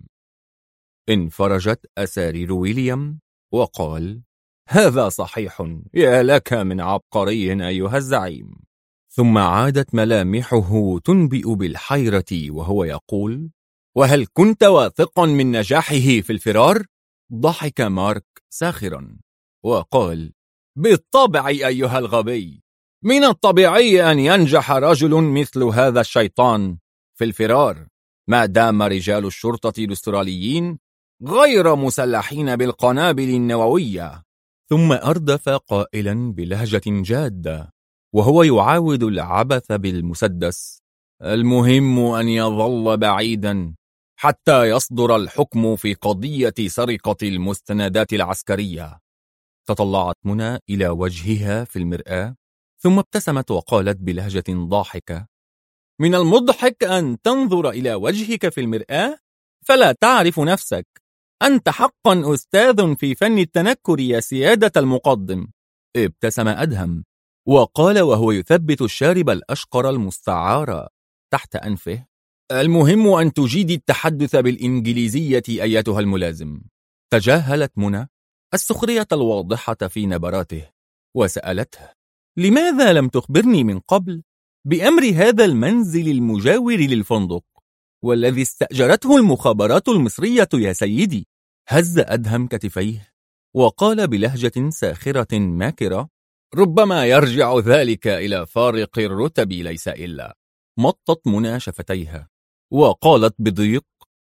انفرجت أسارير ويليام وقال: هذا صحيح، يا لك من عبقري أيها الزعيم. ثم عادت ملامحه تنبئ بالحيرة وهو يقول: وهل كنت واثقا من نجاحه في الفرار؟ ضحك مارك ساخرا وقال: بالطبع أيها الغبي، من الطبيعي أن ينجح رجل مثل هذا الشيطان في الفرار ما دام رجال الشرطة الأستراليين غير مسلحين بالقنابل النووية. ثم أردف قائلا بلهجة جادة وهو يعاود العبث بالمسدس: المهم أن يظل بعيدا حتى يصدر الحكم في قضية سرقة المستندات العسكرية. تطلعت منى إلى وجهها في المرآة ثم ابتسمت وقالت بلهجة ضاحكة: من المضحك أن تنظر إلى وجهك في المرآة فلا تعرف نفسك. أنت حقا أستاذ في فن التنكر يا سيادة المقدم. ابتسم أدهم وقال وهو يثبت الشارب الأشقر المستعار تحت أنفه: المهم أن تجيدي التحدث بالإنجليزية أيتها الملازم. تجاهلت منى السخرية الواضحة في نبراته وسألته: لماذا لم تخبرني من قبل بأمر هذا المنزل المجاور للفندق والذي استأجرته المخابرات المصرية يا سيدي؟ هز أدهم كتفيه وقال بلهجة ساخرة ماكرة: ربما يرجع ذلك إلى فارق الرتب ليس إلا. مطت منى شفتيها وقالت بضيق: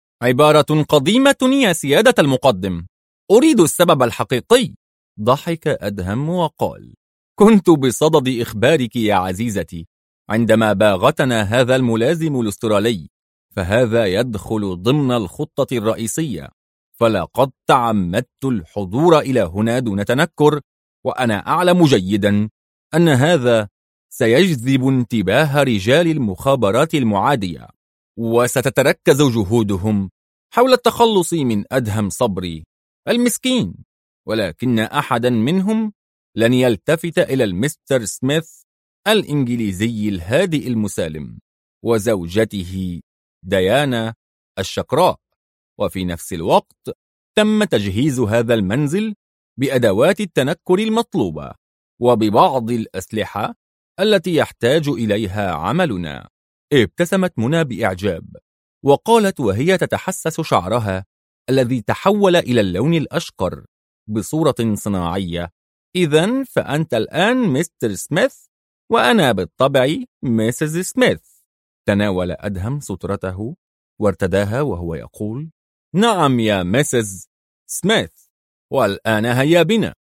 عبارة قديمة يا سيادة المقدم، أريد السبب الحقيقي. ضحك أدهم وقال: كنت بصدد إخبارك يا عزيزتي عندما باغتنا هذا الملازم الأسترالي، فهذا يدخل ضمن الخطة الرئيسية، فلقد تعمدت الحضور إلى هنا دون تنكر، وأنا أعلم جيدا أن هذا سيجذب انتباه رجال المخابرات المعادية، وستتركز جهودهم حول التخلص من أدهم صبري المسكين، ولكن أحدا منهم لن يلتفت إلى المستر سميث الإنجليزي الهادئ المسالم وزوجته ديانا الشقراء. وفي نفس الوقت تم تجهيز هذا المنزل بأدوات التنكر المطلوبة وببعض الأسلحة التي يحتاج إليها عملنا. ابتسمت منى بإعجاب وقالت وهي تتحسس شعرها الذي تحول إلى اللون الأشقر بصورة صناعية: إذن فأنت الآن مستر سميث وأنا بالطبع ميسيس سميث. تناول أدهم سترته وارتداها وهو يقول: نعم يا ميسيس سميث، والآن هيا بنا،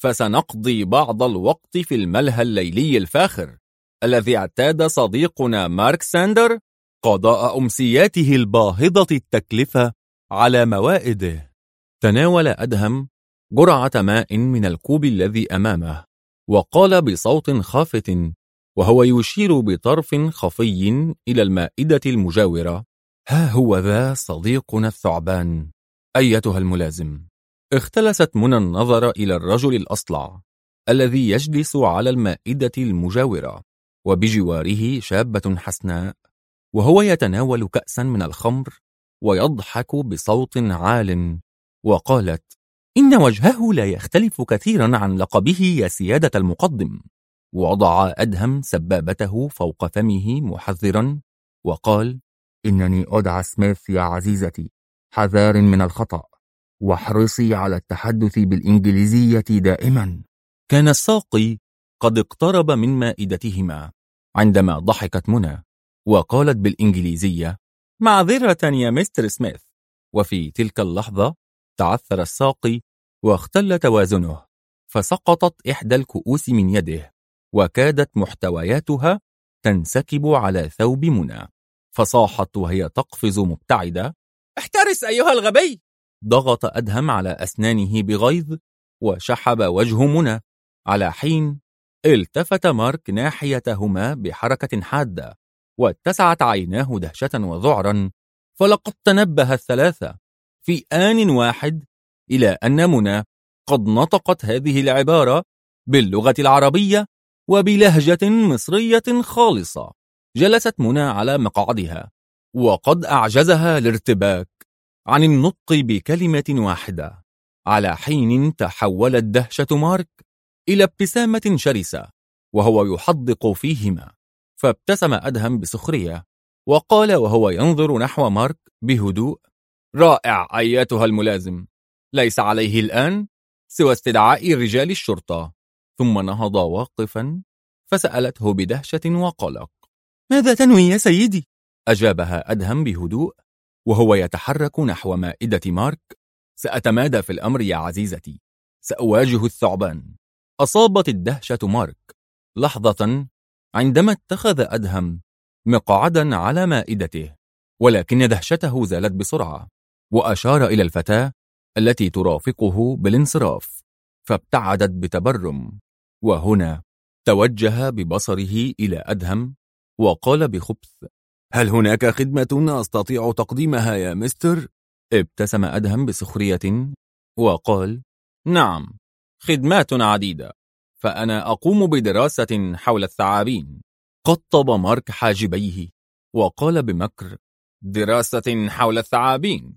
فسنقضي بعض الوقت في الملهى الليلي الفاخر الذي اعتاد صديقنا مارك ساندر قضاء أمسياته الباهظة التكلفة على موائده. تناول أدهم جرعة ماء من الكوب الذي أمامه وقال بصوت خافت وهو يشير بطرف خفي إلى المائدة المجاورة: ها هو ذا صديقنا الثعبان أيتها الملازم. اختلست منى النظر إلى الرجل الأصلع الذي يجلس على المائدة المجاورة وبجواره شابة حسناء وهو يتناول كأسا من الخمر ويضحك بصوت عال، وقالت: إن وجهه لا يختلف كثيرا عن لقبه يا سيادة المقدم. ووضع أدهم سبابته فوق فمه محذرا وقال: إنني أدعى سميث يا عزيزتي، حذار من الخطأ واحرصي على التحدث بالإنجليزية دائما. كان الساقي قد اقترب من مائدتهما عندما ضحكت منى وقالت بالإنجليزية: معذرة يا مستر سميث. وفي تلك اللحظة تعثر الساقي واختل توازنه، فسقطت إحدى الكؤوس من يده وكادت محتوياتها تنسكب على ثوب منى، فصاحت وهي تقفز مبتعدة: احترس أيها الغبي! ضغط أدهم على أسنانه بغيظ وشحب وجه منى، على حين التفت مارك ناحيتهما بحركة حادة واتسعت عيناه دهشة وذعرا، فلقد تنبه الثلاثة في آن واحد، إلى أن منى قد نطقت هذه العبارة باللغة العربية وبلهجة مصرية خالصة. جلست منى على مقعدها، وقد أعجزها الارتباك عن النطق بكلمة واحدة، على حين تحولت دهشة مارك إلى ابتسامة شرسة وهو يحدق فيهما. فابتسم أدهم بسخرية وقال وهو ينظر نحو مارك بهدوء: رائع أيتها الملازم، ليس عليه الآن سوى استدعاء رجال الشرطة. ثم نهض واقفا فسألته بدهشة وقلق: ماذا تنوي يا سيدي؟ أجابها أدهم بهدوء وهو يتحرك نحو مائدة مارك: سأتمادى في الأمر يا عزيزتي، سأواجه الثعبان. أصابت الدهشة مارك لحظة عندما اتخذ أدهم مقعدا على مائدته، ولكن دهشته زالت بسرعة، وأشار إلى الفتاة التي ترافقه بالانصراف، فابتعدت بتبرم. وهنا توجه ببصره إلى أدهم وقال بخبث: هل هناك خدمة أستطيع تقديمها يا مستر؟ ابتسم أدهم بسخرية وقال: نعم، خدمات عديدة، فأنا أقوم بدراسة حول الثعابين. قطب مارك حاجبيه وقال بمكر: دراسة حول الثعابين؟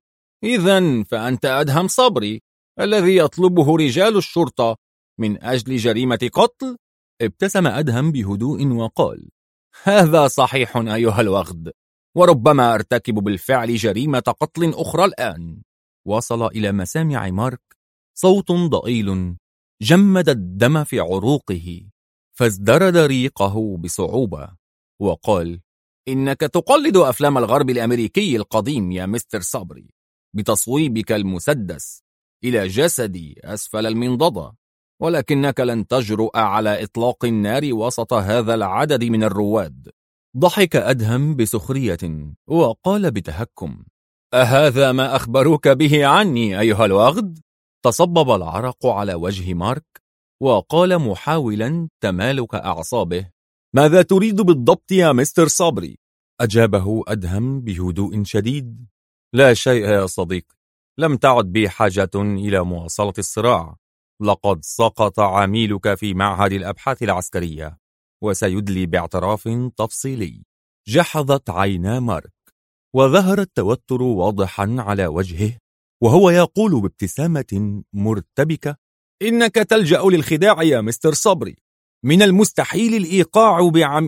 إذن فأنت أدهم صبري الذي يطلبه رجال الشرطة من أجل جريمة قتل؟ ابتسم أدهم بهدوء وقال: هذا صحيح أيها الوغد، وربما أرتكب بالفعل جريمة قتل أخرى الآن. وصل إلى مسامع مارك صوت ضئيل جمد الدم في عروقه، فازدرد ريقه بصعوبة وقال: إنك تقلد أفلام الغرب الأمريكي القديم يا مستر صبري، بتصويبك المسدس إلى جسدي أسفل المنضدة، ولكنك لن تجرؤ على إطلاق النار وسط هذا العدد من الرواد. ضحك أدهم بسخرية وقال بتهكم: أهذا ما أخبروك به عني أيها الوغد؟ تصبب العرق على وجه مارك وقال محاولا تمالك أعصابه: ماذا تريد بالضبط يا مستر صبري؟ أجابه أدهم بهدوء شديد: لا شيء يا صديقي، لم تعد بي حاجة إلى مواصلة الصراع، لقد سقط عميلك في معهد الأبحاث العسكرية وسيدلي باعتراف تفصيلي. جحظت عينا مارك وظهر التوتر واضحا على وجهه وهو يقول بابتسامة مرتبكة: إنك تلجأ للخداع يا مستر صبري، من المستحيل الإيقاع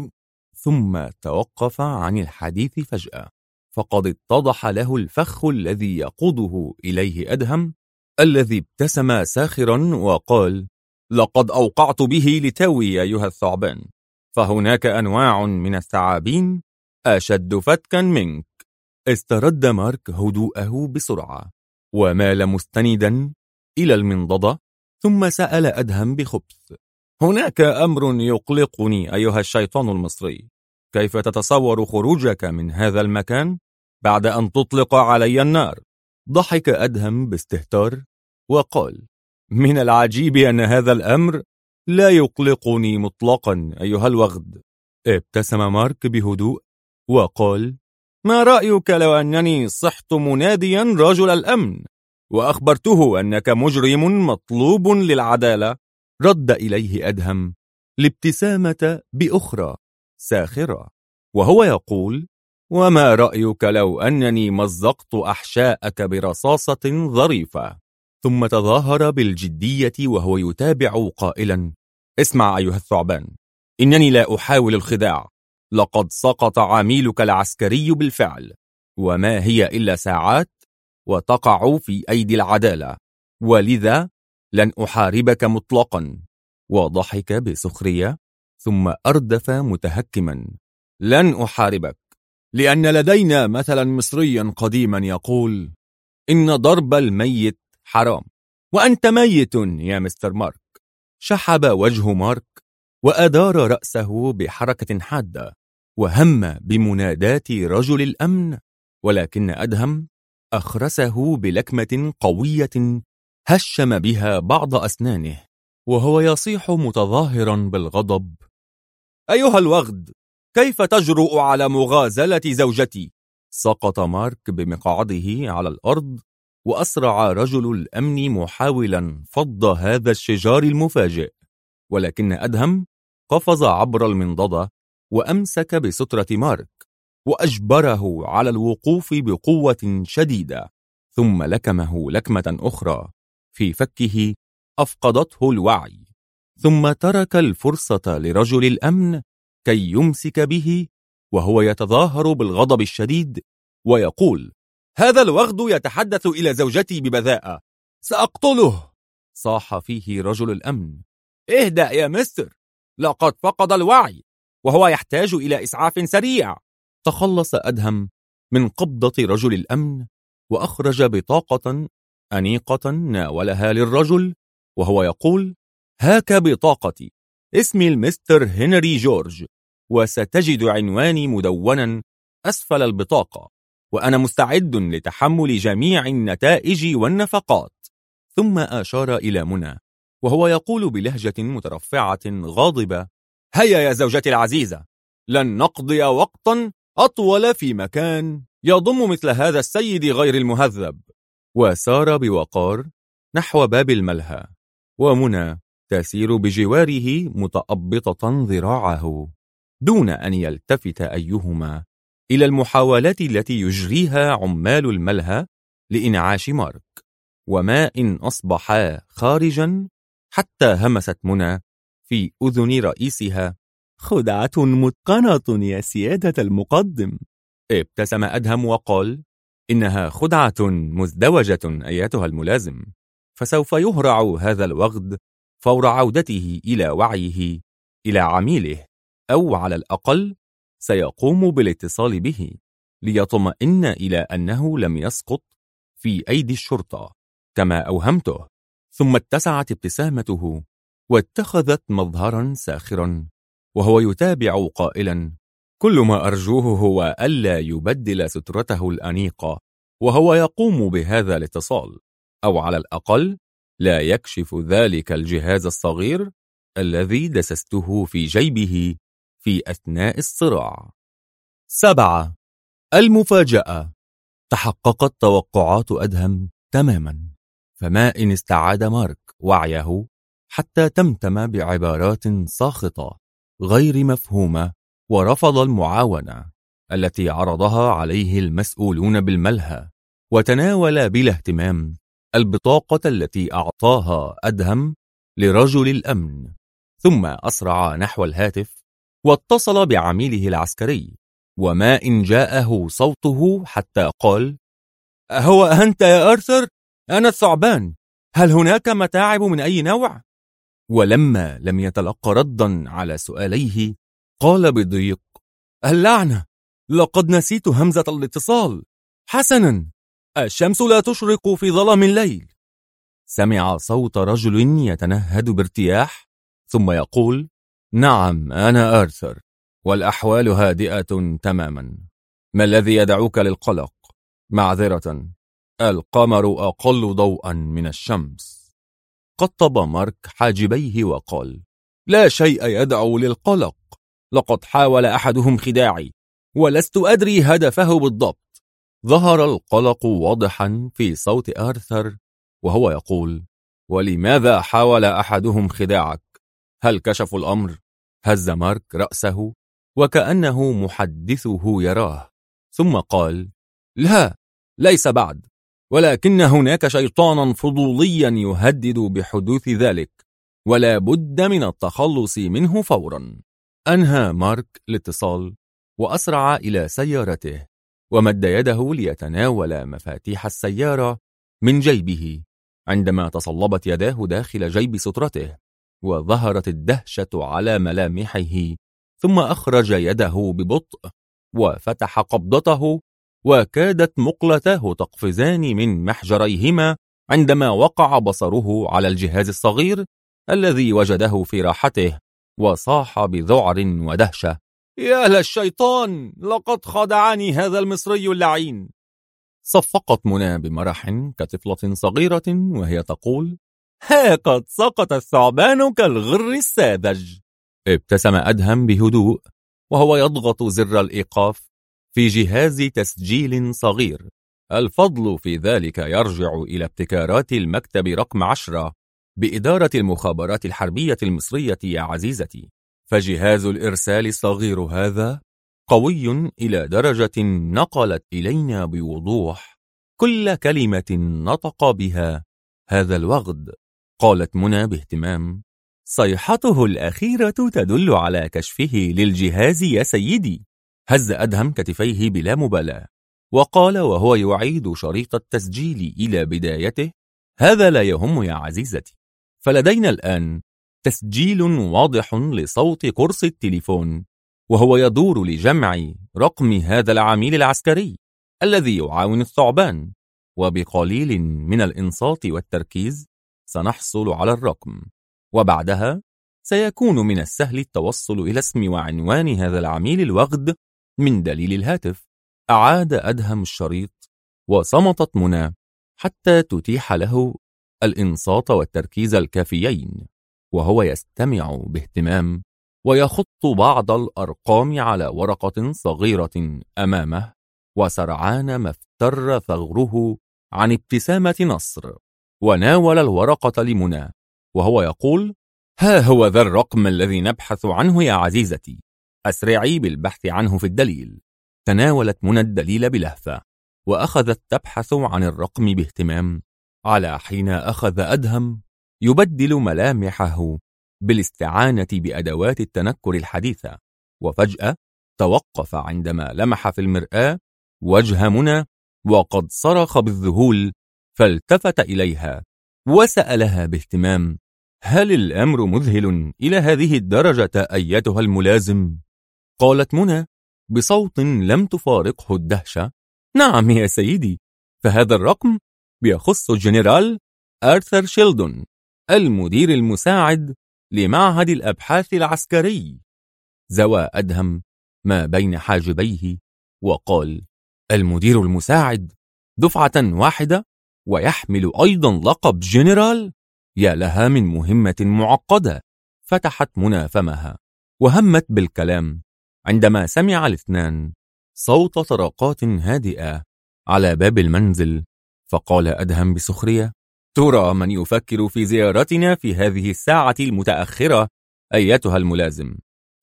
ثم توقف عن الحديث فجأة، فقد اتضح له الفخ الذي يقوده إليه أدهم، الذي ابتسم ساخرا وقال: لقد أوقعت به لتوي أيها الثعبان، فهناك أنواع من الثعابين أشد فتكا منك. استرد مارك هدوءه بسرعة ومال مستندا إلى المنضدة، ثم سأل أدهم بخبث: هناك أمر يقلقني أيها الشيطان المصري، كيف تتصور خروجك من هذا المكان بعد أن تطلق علي النار؟ ضحك أدهم باستهتار وقال: من العجيب أن هذا الأمر لا يقلقني مطلقا أيها الوغد. ابتسم مارك بهدوء وقال: ما رأيك لو أنني صحت مناديا رجل الأمن وأخبرته أنك مجرم مطلوب للعدالة؟ رد إليه أدهم الابتسامة بأخرى ساخرة وهو يقول: وما رأيك لو أنني مزقت أحشاءك برصاصة ظريفة؟ ثم تظاهر بالجدية وهو يتابع قائلا: اسمع أيها الثعبان، إنني لا أحاول الخداع، لقد سقط عميلك العسكري بالفعل، وما هي إلا ساعات وتقع في أيدي العدالة، ولذا لن أحاربك مطلقا. وضحك بسخرية ثم أردف متهكما: لن أحاربك، لأن لدينا مثلا مصريا قديما يقول: إن ضرب الميت حرام، وأنت ميت يا مستر مارك. شحب وجه مارك وأدار رأسه بحركة حادة وهم بمنادات رجل الأمن، ولكن أدهم أخرسه بلكمة قوية هشم بها بعض أسنانه وهو يصيح متظاهرا بالغضب: أيها الوغد، كيف تجرؤ على مغازلة زوجتي؟ سقط مارك بمقعده على الأرض وأسرع رجل الأمن محاولا فض هذا الشجار المفاجئ، ولكن أدهم قفز عبر المنضدة وأمسك بسترة مارك وأجبره على الوقوف بقوة شديدة، ثم لكمه لكمة أخرى في فكه أفقدته الوعي، ثم ترك الفرصة لرجل الأمن كي يمسك به وهو يتظاهر بالغضب الشديد ويقول: هذا الوغد يتحدث إلى زوجتي ببذاءة، سأقتله. صاح فيه رجل الأمن: اهدأ يا مستر، لقد فقد الوعي وهو يحتاج إلى إسعاف سريع. تخلص أدهم من قبضة رجل الأمن وأخرج بطاقة أنيقة ناولها للرجل وهو يقول: هاك بطاقتي، اسمي المستر هنري جورج، وستجد عنواني مدونا أسفل البطاقة، وأنا مستعد لتحمل جميع النتائج والنفقات. ثم أشار إلى منى وهو يقول بلهجة مترفعة غاضبة: هيا يا زوجتي العزيزة، لن نقضي وقتا أطول في مكان يضم مثل هذا السيد غير المهذب. وسار بوقار نحو باب الملهى، ومنى تسير بجواره متأبطة ذراعه دون أن يلتفت أيهما إلى المحاولات التي يجريها عمال الملهى لإنعاش مارك. وما إن أصبحا خارجا حتى همست منى في أذن رئيسها: خدعة متقنة يا سيادة المقدم. ابتسم أدهم وقال: إنها خدعة مزدوجة أيتها الملازم، فسوف يهرع هذا الوغد فور عودته إلى وعيه إلى عميله، أو على الأقل سيقوم بالاتصال به ليطمئن إلى أنه لم يسقط في أيدي الشرطة كما أوهمته. ثم اتسعت ابتسامته واتخذت مظهرا ساخرا وهو يتابع قائلا: كل ما أرجوه هو ألا يبدل سترته الأنيقة وهو يقوم بهذا الاتصال، أو على الأقل لا يكشف ذلك الجهاز الصغير الذي دسسته في جيبه في أثناء الصراع. 7. المفاجأة. تحققت توقعات أدهم تماما، فما إن استعاد مارك وعيه حتى تمتم بعبارات ساخطة غير مفهومة، ورفض المعاونة التي عرضها عليه المسؤولون بالملهى، وتناول بلا اهتمام البطاقة التي أعطاها أدهم لرجل الأمن، ثم أسرع نحو الهاتف واتصل بعميله العسكري، وما إن جاءه صوته حتى قال: هو أنت يا أرثر؟ أنا الثعبان، هل هناك متاعب من أي نوع؟ ولما لم يتلق ردا على سؤاليه قال بضيق: اللعنة، لقد نسيت همزة الاتصال. حسنا، الشمس لا تشرق في ظلام الليل. سمع صوت رجل يتنهد بارتياح ثم يقول: نعم، أنا آرثر، والأحوال هادئة تماما. ما الذي يدعوك للقلق؟ معذرة، القمر أقل ضوءا من الشمس. قطب مارك حاجبيه وقال: لا شيء يدعو للقلق، لقد حاول أحدهم خداعي ولست أدري هدفه بالضبط. ظهر القلق واضحا في صوت آرثر وهو يقول: ولماذا حاول أحدهم خداعك؟ هل كشفوا الأمر؟ هز مارك رأسه وكأنه محدثه يراه، ثم قال: لا، ليس بعد، ولكن هناك شيطانا فضوليا يهدد بحدوث ذلك، ولا بد من التخلص منه فورا. أنهى مارك الاتصال وأسرع إلى سيارته، ومد يده ليتناول مفاتيح السيارة من جيبه، عندما تصلبت يداه داخل جيب سترته وظهرت الدهشة على ملامحه، ثم أخرج يده ببطء وفتح قبضته، وكادت مقلتاه تقفزان من محجريهما عندما وقع بصره على الجهاز الصغير الذي وجده في راحته، وصاح بذعر ودهشة: يا للشيطان، لقد خدعني هذا المصري اللعين. صفقت منى بمرح كطفلة صغيرة وهي تقول: ها قد سقط الثعبان كالغر الساذج. ابتسم أدهم بهدوء وهو يضغط زر الإيقاف في جهاز تسجيل صغير الفضل في ذلك يرجع إلى ابتكارات المكتب رقم 10 بإدارة المخابرات الحربية المصرية يا عزيزتي. فجهاز الإرسال الصغير هذا قوي إلى درجة نقلت إلينا بوضوح كل كلمة نطق بها هذا الوغد. قالت منى باهتمام: صيحته الأخيرة تدل على كشفه للجهاز يا سيدي. هز أدهم كتفيه بلا مبالاة وقال وهو يعيد شريط التسجيل إلى بدايته: هذا لا يهم يا عزيزتي، فلدينا الآن تسجيل واضح لصوت قرص التليفون وهو يدور لجمع رقم هذا العميل العسكري الذي يعاون الثعبان، وبقليل من الإنصات والتركيز سنحصل على الرقم، وبعدها سيكون من السهل التوصل إلى اسم وعنوان هذا العميل الوغد من دليل الهاتف. أعاد أدهم الشريط وصمتت منى حتى تتيح له الإنصات والتركيز الكافيين، وهو يستمع باهتمام ويخط بعض الأرقام على ورقة صغيرة أمامه، وسرعان ما افتر ثغره عن ابتسامة نصر وناول الورقة لمنى وهو يقول: ها هو ذا الرقم الذي نبحث عنه يا عزيزتي، أسرعي بالبحث عنه في الدليل. تناولت منى الدليل بلهفة وأخذت تبحث عن الرقم باهتمام، على حين أخذ أدهم يبدل ملامحه بالاستعانة بأدوات التنكر الحديثة، وفجأة توقف عندما لمح في المرآة وجه منى وقد صرخ بالذهول، فالتفت إليها وسألها باهتمام: هل الأمر مذهل إلى هذه الدرجة أيتها الملازم؟ قالت منى بصوت لم تفارقه الدهشة: نعم يا سيدي، فهذا الرقم بيخص الجنرال آرثر شيلدون، المدير المساعد لمعهد الأبحاث العسكري. زوى أدهم ما بين حاجبيه وقال: المدير المساعد دفعة واحدة ويحمل أيضا لقب جنرال؟ يا لها من مهمة معقدة. فتحت منى فمها وهمت بالكلام عندما سمع الاثنان صوت طرقات هادئة على باب المنزل، فقال أدهم بسخرية: ترى من يفكر في زيارتنا في هذه الساعة المتأخرة أيتها الملازم.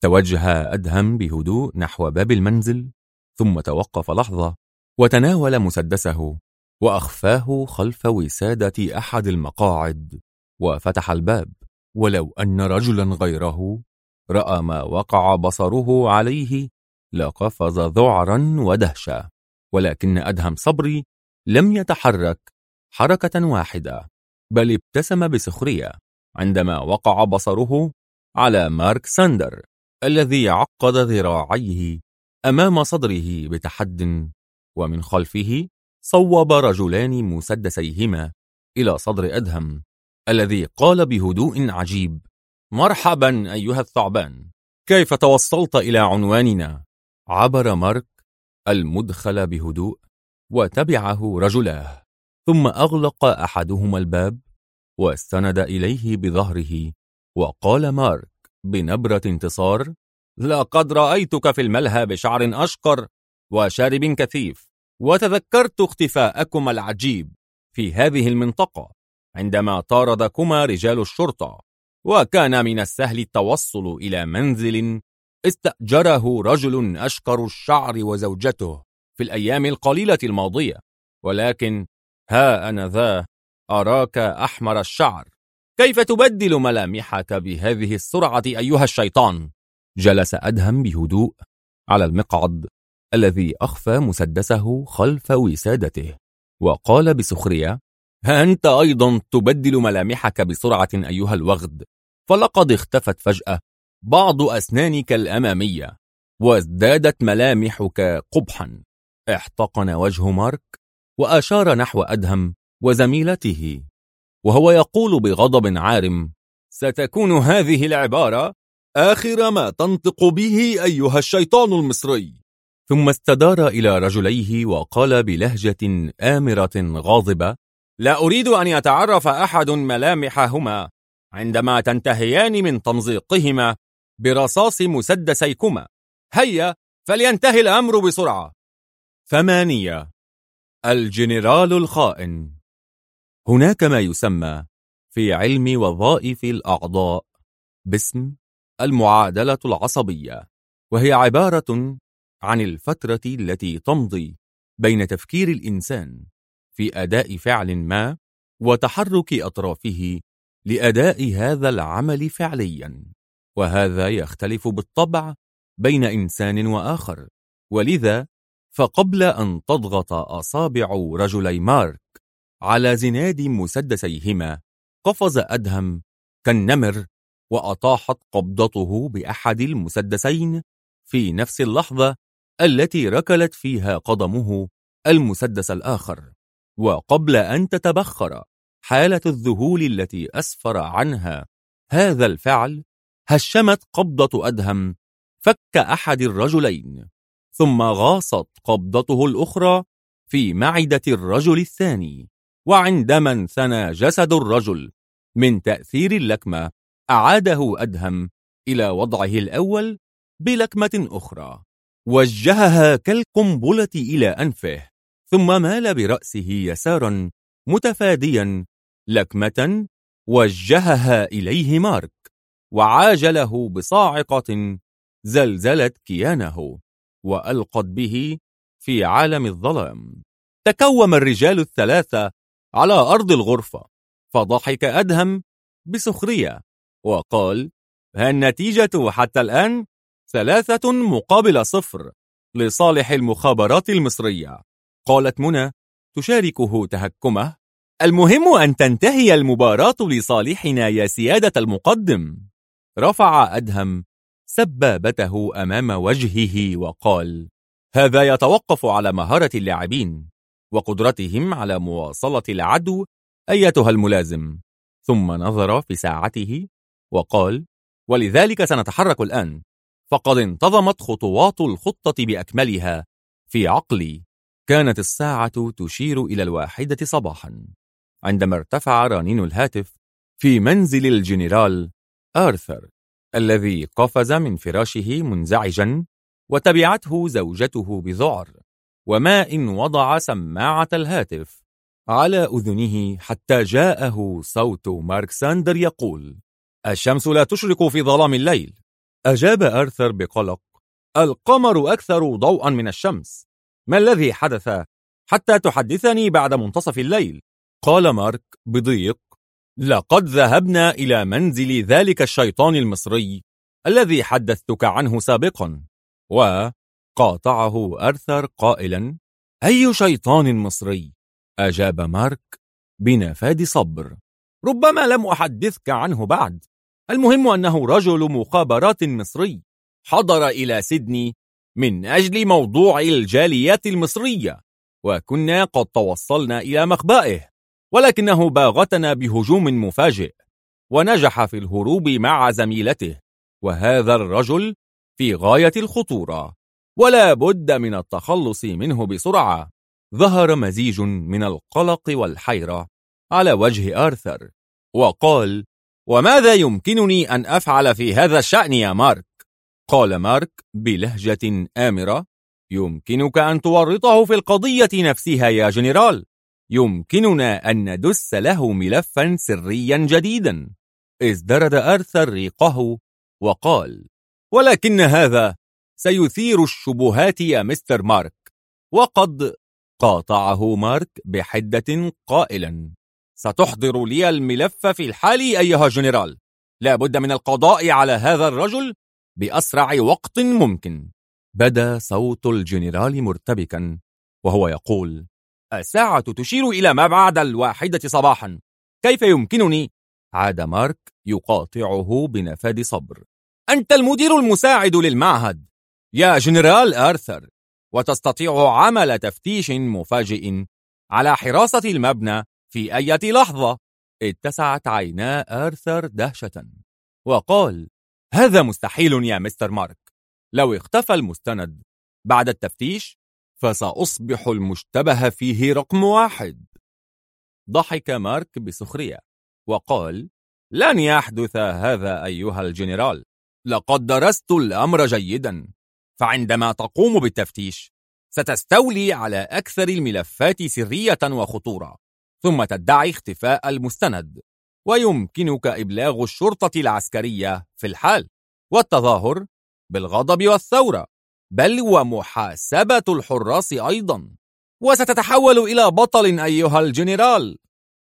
توجه أدهم بهدوء نحو باب المنزل، ثم توقف لحظة وتناول مسدسه وأخفاه خلف وسادة أحد المقاعد وفتح الباب. ولو أن رجلا غيره رأى ما وقع بصره عليه لقفز ذعرا ودهشة، ولكن أدهم صبري لم يتحرك حركة واحدة، بل ابتسم بسخرية عندما وقع بصره على مارك ساندر الذي عقد ذراعيه أمام صدره بتحد، ومن خلفه صوب رجلان مسدسيهما إلى صدر أدهم الذي قال بهدوء عجيب: مرحبا أيها الثعبان، كيف توصلت إلى عنواننا؟ عبر مارك المدخل بهدوء وتبعه رجلاه، ثم أغلق أحدهما الباب واستند إليه بظهره، وقال مارك بنبرة انتصار: لقد رأيتك في الملهى بشعر أشقر وشارب كثيف، وتذكرت اختفاءكما العجيب في هذه المنطقة عندما طاردكما رجال الشرطة، وكان من السهل التوصل إلى منزل استأجره رجل أشقر الشعر وزوجته في الأيام القليلة الماضية، ولكن ها أنا ذا أراك أحمر الشعر. كيف تبدل ملامحك بهذه السرعة أيها الشيطان؟ جلس أدهم بهدوء على المقعد الذي أخفى مسدسه خلف وسادته، وقال بسخرية: ها أنت أيضا تبدل ملامحك بسرعة أيها الوغد، فلقد اختفت فجأة بعض أسنانك الأمامية وازدادت ملامحك قبحا. احتقن وجه مارك وأشار نحو أدهم وزميلته وهو يقول بغضب عارم: ستكون هذه العبارة آخر ما تنطق به أيها الشيطان المصري. ثم استدار إلى رجليه وقال بلهجة آمرة غاضبة: لا أريد أن يتعرف أحد ملامحهما عندما تنتهيان من تمزيقهما برصاص مسدسيكما. هيا فلينتهي الأمر بسرعة. 8. الجنرال الخائن. هناك ما يسمى في علم وظائف الأعضاء باسم المعادلة العصبية، وهي عبارة عن الفترة التي تمضي بين تفكير الإنسان في أداء فعل ما وتحرك أطرافه لأداء هذا العمل فعليا، وهذا يختلف بالطبع بين إنسان وآخر. ولذا فقبل أن تضغط أصابع رجلي مارك على زناد مسدسيهما قفز أدهم كالنمر وأطاحت قبضته بأحد المسدسين في نفس اللحظة التي ركلت فيها قدمه المسدس الآخر. وقبل أن تتبخر حالة الذهول التي أسفر عنها هذا الفعل، هشمت قبضة أدهم فك أحد الرجلين، ثم غاصت قبضته الأخرى في معدة الرجل الثاني. وعندما انثنى جسد الرجل من تأثير اللكمة، أعاده أدهم إلى وضعه الأول بلكمة أخرى، وجهها كالقنبلة إلى أنفه، ثم مال برأسه يسارا متفاديا لكمة وجهها إليه مارك، وعاجله بصاعقة زلزلت كيانه وألقت به في عالم الظلام. تكوم الرجال الثلاثة على أرض الغرفة، فضحك أدهم بسخرية وقال: النتيجة حتى الآن 3-0 لصالح المخابرات المصرية. قالت منى تشاركه تهكمه: المهم أن تنتهي المباراة لصالحنا يا سيادة المقدم. رفع أدهم سبابته أمام وجهه وقال: هذا يتوقف على مهارة اللاعبين وقدرتهم على مواصلة العدو أيتها الملازم. ثم نظر في ساعته وقال: ولذلك سنتحرك الآن، فقد انتظمت خطوات الخطة بأكملها في عقلي. كانت الساعة تشير إلى 1 صباحا عندما ارتفع رنين الهاتف في منزل الجنرال آرثر، الذي قفز من فراشه منزعجا، وتبعته زوجته بذعر، وما إن وضع سماعة الهاتف على أذنه حتى جاءه صوت مارك ساندر يقول: الشمس لا تشرق في ظلام الليل. أجاب آرثر بقلق: القمر أكثر ضوءا من الشمس. ما الذي حدث حتى تحدثني بعد منتصف الليل؟ قال مارك بضيق: لقد ذهبنا إلى منزل ذلك الشيطان المصري الذي حدثتك عنه سابقا. وقاطعه آرثر قائلا: أي شيطان مصري؟ أجاب مارك بنفاد صبر: ربما لم أحدثك عنه بعد. المهم أنه رجل مخابرات مصري حضر إلى سيدني من أجل موضوع الجاليات المصرية، وكنا قد توصلنا إلى مخبئه، ولكنه باغتنا بهجوم مفاجئ ونجح في الهروب مع زميلته، وهذا الرجل في غاية الخطورة ولا بد من التخلص منه بسرعة. ظهر مزيج من القلق والحيرة على وجه آرثر، وقال: وماذا يمكنني أن أفعل في هذا الشأن يا مارك؟ قال مارك بلهجة آمرة: يمكنك أن تورطه في القضية نفسها يا جنرال. يمكننا أن ندس له ملفا سريا جديدا. ازدرد آرثر ريقه وقال: ولكن هذا سيثير الشبهات يا مستر مارك. وقد قاطعه مارك بحدة قائلا: ستحضر لي الملف في الحال أيها الجنرال. لا بد من القضاء على هذا الرجل بأسرع وقت ممكن. بدا صوت الجنرال مرتبكا وهو يقول: الساعة تشير إلى ما بعد 1 صباحا. كيف يمكنني؟ عاد مارك يقاطعه بنفاد صبر: أنت المدير المساعد للمعهد يا جنرال آرثر، وتستطيع عمل تفتيش مفاجئ على حراسة المبنى في أي لحظة. اتسعت عينا آرثر دهشة وقال: هذا مستحيل يا مستر مارك. لو اختفى المستند بعد التفتيش فسأصبح المشتبه فيه رقم 1. ضحك مارك بسخرية وقال: لن يحدث هذا أيها الجنرال. لقد درست الأمر جيدا، فعندما تقوم بالتفتيش ستستولي على أكثر الملفات سرية وخطورة، ثم تدعي اختفاء المستند، ويمكنك إبلاغ الشرطة العسكرية في الحال، والتظاهر بالغضب والثورة، بل ومحاسبة الحراس أيضا، وستتحول إلى بطل أيها الجنرال،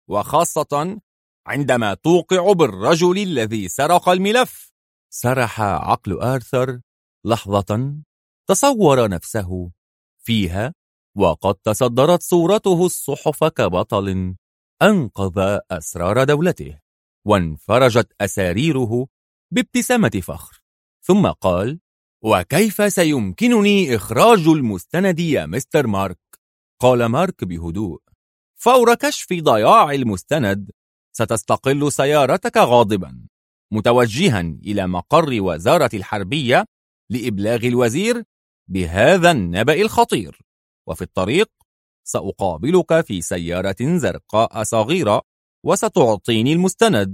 وخاصة عندما توقع بالرجل الذي سرق الملف. سرح عقل آرثر لحظة، تصور نفسه فيها وقد تصدرت صورته الصحف كبطل أنقذ أسرار دولته، وانفرجت أساريره بابتسامة فخر، ثم قال: وكيف سيمكنني إخراج المستند يا مستر مارك؟ قال مارك بهدوء: فور كشف ضياع المستند ستستقل سيارتك غاضبا، متوجها إلى مقر وزارة الحربية لإبلاغ الوزير بهذا النبأ الخطير، وفي الطريق سأقابلك في سيارة زرقاء صغيرة، وستعطيني المستند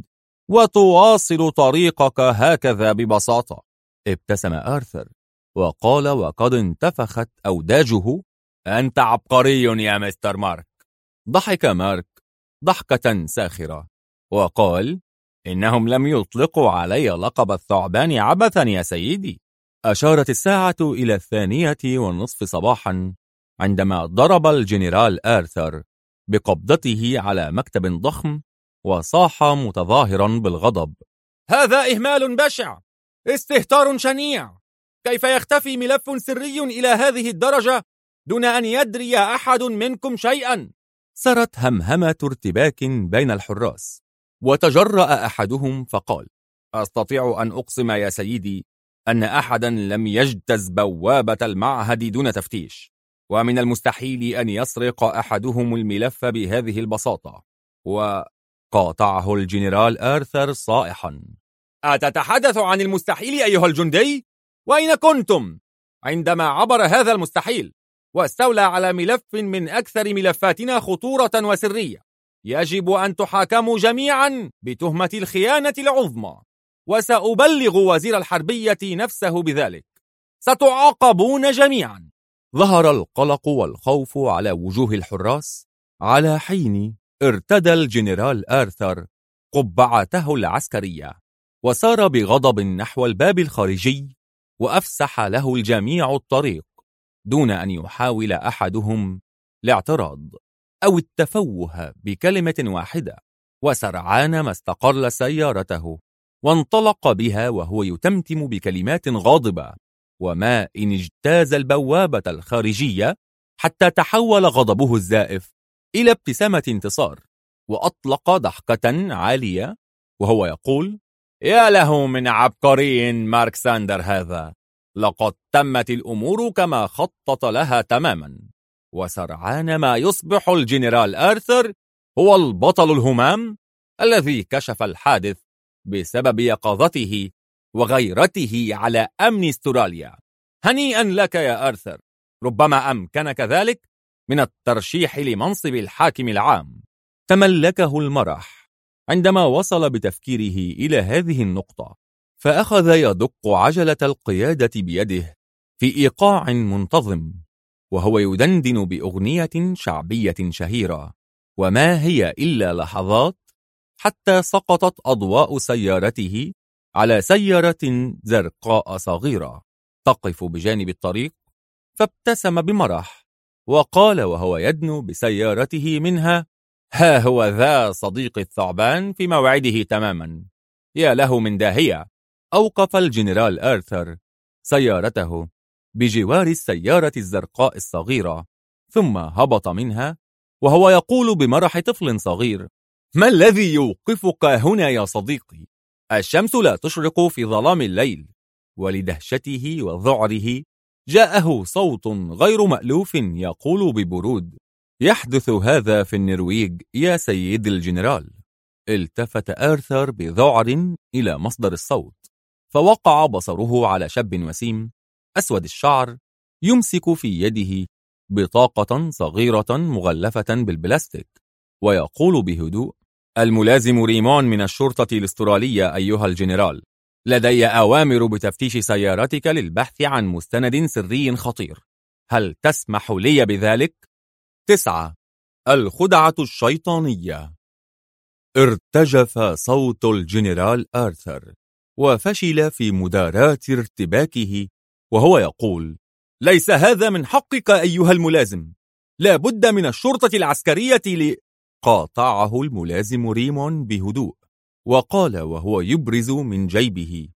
وتواصل طريقك هكذا ببساطة. ابتسم آرثر وقال وقد انتفخت أوداجه: أنت عبقري يا مستر مارك. ضحك مارك ضحكة ساخرة وقال: إنهم لم يطلقوا علي لقب الثعبان عبثا يا سيدي. أشارت الساعة إلى 2:30 صباحا عندما ضرب الجنرال آرثر بقبضته على مكتب ضخم وصاح متظاهرا بالغضب: هذا إهمال بشع، استهتار شنيع، كيف يختفي ملف سري إلى هذه الدرجة دون أن يدري أحد منكم شيئا؟ سرت همهمة ارتباك بين الحراس، وتجرأ أحدهم فقال: أستطيع أن أقسم يا سيدي أن أحدا لم يجتز بوابة المعهد دون تفتيش، ومن المستحيل أن يسرق أحدهم الملف بهذه البساطة. وقاطعه الجنرال آرثر صائحا: أتتحدث عن المستحيل أيها الجندي؟ وأين كنتم عندما عبر هذا المستحيل واستولى على ملف من أكثر ملفاتنا خطورة وسرية؟ يجب أن تحاكموا جميعا بتهمة الخيانة العظمى، وسأبلغ وزير الحربية نفسه بذلك. ستعاقبون جميعا. ظهر القلق والخوف على وجوه الحراس، على حين ارتدى الجنرال آرثر قبعته العسكرية وسار بغضب نحو الباب الخارجي، وأفسح له الجميع الطريق دون أن يحاول أحدهم الاعتراض أو التفوه بكلمة واحدة. وسرعان ما استقر سيارته وانطلق بها وهو يتمتم بكلمات غاضبة، وما إن اجتاز البوابة الخارجية حتى تحول غضبه الزائف إلى ابتسامة انتصار، وأطلق ضحكة عالية وهو يقول: يا له من عبقري مارك ساندر هذا، لقد تمت الأمور كما خطط لها تماما. وسرعان ما يصبح الجنرال آرثر هو البطل الهمام الذي كشف الحادث بسبب يقظته وغيرته على أمن استراليا. هنيئا لك يا آرثر، ربما أمكنك ذلك من الترشيح لمنصب الحاكم العام. تملكه المرح عندما وصل بتفكيره إلى هذه النقطة، فأخذ يدق عجلة القيادة بيده في إيقاع منتظم، وهو يدندن بأغنية شعبية شهيرة. وما هي إلا لحظات حتى سقطت أضواء سيارته على سيارة زرقاء صغيرة تقف بجانب الطريق، فابتسم بمرح وقال وهو يدنو بسيارته منها: ها هو ذا صديق الثعبان في موعده تماما. يا له من داهية. أوقف الجنرال آرثر سيارته بجوار السيارة الزرقاء الصغيرة، ثم هبط منها وهو يقول بمرح طفل صغير: ما الذي يوقفك هنا يا صديقي؟ الشمس لا تشرق في ظلام الليل. ولدهشته وذعره جاءه صوت غير مألوف يقول ببرود: يحدث هذا في النرويج يا سيد الجنرال. التفت آرثر بذعر إلى مصدر الصوت، فوقع بصره على شاب وسيم أسود الشعر يمسك في يده بطاقة صغيرة مغلفة بالبلاستيك، ويقول بهدوء: الملازم ريمون من الشرطة الأسترالية أيها الجنرال، لدي أوامر بتفتيش سيارتك للبحث عن مستند سري خطير. هل تسمح لي بذلك؟ 9. الخدعة الشيطانية. ارتجف صوت الجنرال آرثر وفشل في مداراة ارتباكه وهو يقول: ليس هذا من حقك أيها الملازم، لا بد من الشرطة العسكرية قاطعه الملازم ريمون بهدوء وقال وهو يبرز من جيبه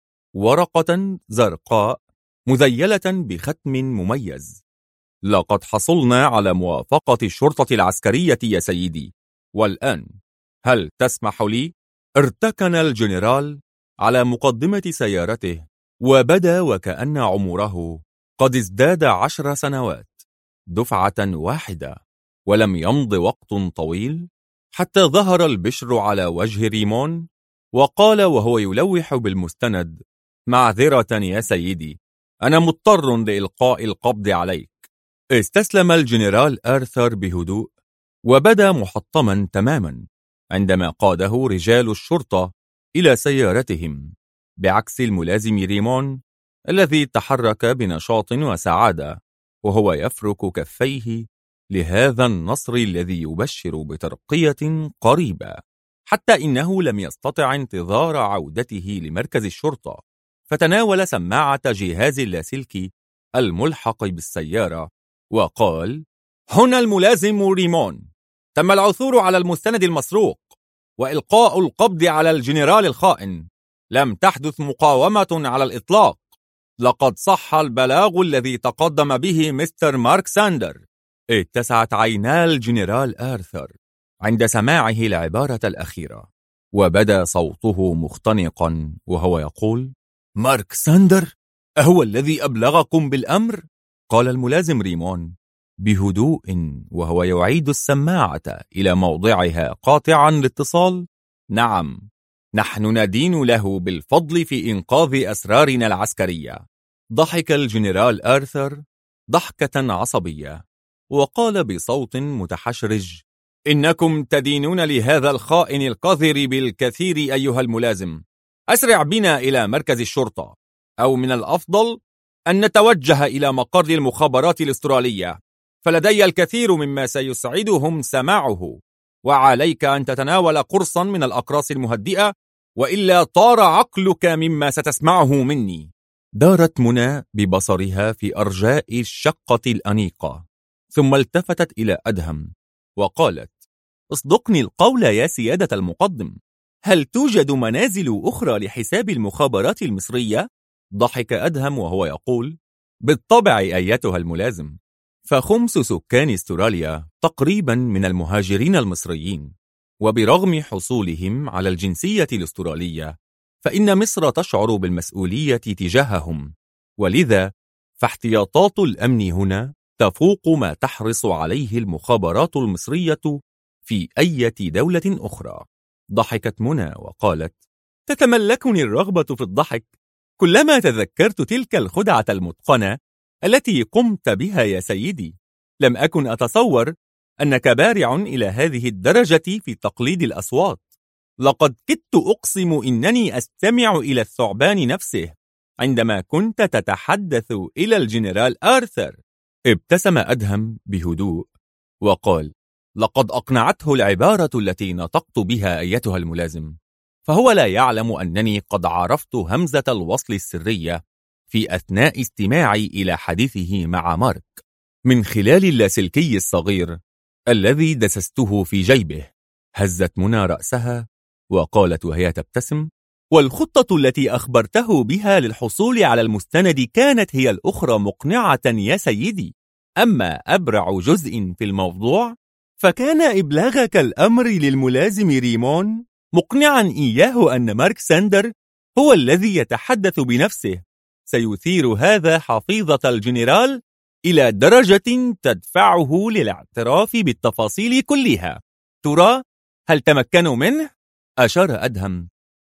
ورقة زرقاء مذيلة بختم مميز: لقد حصلنا على موافقة الشرطة العسكرية يا سيدي، والآن هل تسمح لي؟ ارتكن الجنرال على مقدمة سيارته وبدا وكأن عمره قد ازداد 10 سنوات دفعة واحدة، ولم يمض وقت طويل حتى ظهر البشر على وجه ريمون وقال وهو يلوح بالمستند: معذرة يا سيدي، أنا مضطر لإلقاء القبض عليك. استسلم الجنرال آرثر بهدوء وبدا محطما تماما عندما قاده رجال الشرطة إلى سيارتهم، بعكس الملازم ريمون الذي تحرك بنشاط وسعادة وهو يفرك كفيه لهذا النصر الذي يبشر بترقية قريبة، حتى إنه لم يستطع انتظار عودته لمركز الشرطة، فتناول سماعة جهاز اللاسلكي الملحق بالسيارة وقال: هنا الملازم ريمون، تم العثور على المستند المسروق وإلقاء القبض على الجنرال الخائن، لم تحدث مقاومة على الإطلاق، لقد صح البلاغ الذي تقدم به مستر مارك ساندر. اتسعت عينا الجنرال آرثر عند سماعه العبارة الأخيرة وبدا صوته مختنقا وهو يقول: مارك ساندر أهو الذي أبلغكم بالأمر؟ قال الملازم ريمون بهدوء وهو يعيد السماعة إلى موضعها قاطعا الاتصال: نعم، نحن ندين له بالفضل في إنقاذ أسرارنا العسكرية. ضحك الجنرال آرثر ضحكة عصبية وقال بصوت متحشرج: إنكم تدينون لهذا الخائن القذر بالكثير أيها الملازم، أسرع بنا إلى مركز الشرطة، أو من الأفضل أن نتوجه إلى مقر المخابرات الأسترالية، فلدي الكثير مما سيسعدهم سماعه، وعليك أن تتناول قرصا من الأقراص المهدئة وإلا طار عقلك مما ستسمعه مني. دارت منى ببصرها في أرجاء الشقة الأنيقة ثم التفتت إلى أدهم وقالت: اصدقني القول يا سيادة المقدم، هل توجد منازل أخرى لحساب المخابرات المصرية؟ ضحك أدهم وهو يقول: بالطبع أيتها الملازم، فخمس سكان استراليا تقريبا من المهاجرين المصريين، وبرغم حصولهم على الجنسية الأسترالية فإن مصر تشعر بالمسؤولية تجاههم، ولذا فاحتياطات الأمن هنا تفوق ما تحرص عليه المخابرات المصرية في أي دولة أخرى. ضحكت منى وقالت: تتملكني الرغبة في الضحك كلما تذكرت تلك الخدعة المتقنة التي قمت بها يا سيدي. لم أكن أتصور أنك بارع إلى هذه الدرجة في تقليد الأصوات، لقد كدت أقسم إنني أستمع إلى الثعبان نفسه عندما كنت تتحدث إلى الجنرال آرثر. ابتسم أدهم بهدوء وقال: لقد أقنعته العبارة التي نطقت بها أيتها الملازم، فهو لا يعلم أنني قد عرفت همزة الوصل السرية في أثناء استماعي إلى حديثه مع مارك من خلال اللاسلكي الصغير الذي دسسته في جيبه. هزت منى رأسها وقالت وهي تبتسم: والخطة التي أخبرته بها للحصول على المستند كانت هي الأخرى مقنعة يا سيدي، أما أبرع جزء في الموضوع فكان إبلاغك الأمر للملازم ريمون مقنعا إياه أن مارك ساندر هو الذي يتحدث بنفسه سيثير هذا حفيظة الجنرال إلى درجة تدفعه للاعتراف بالتفاصيل كلها. ترى هل تمكنوا منه؟ أشار أدهم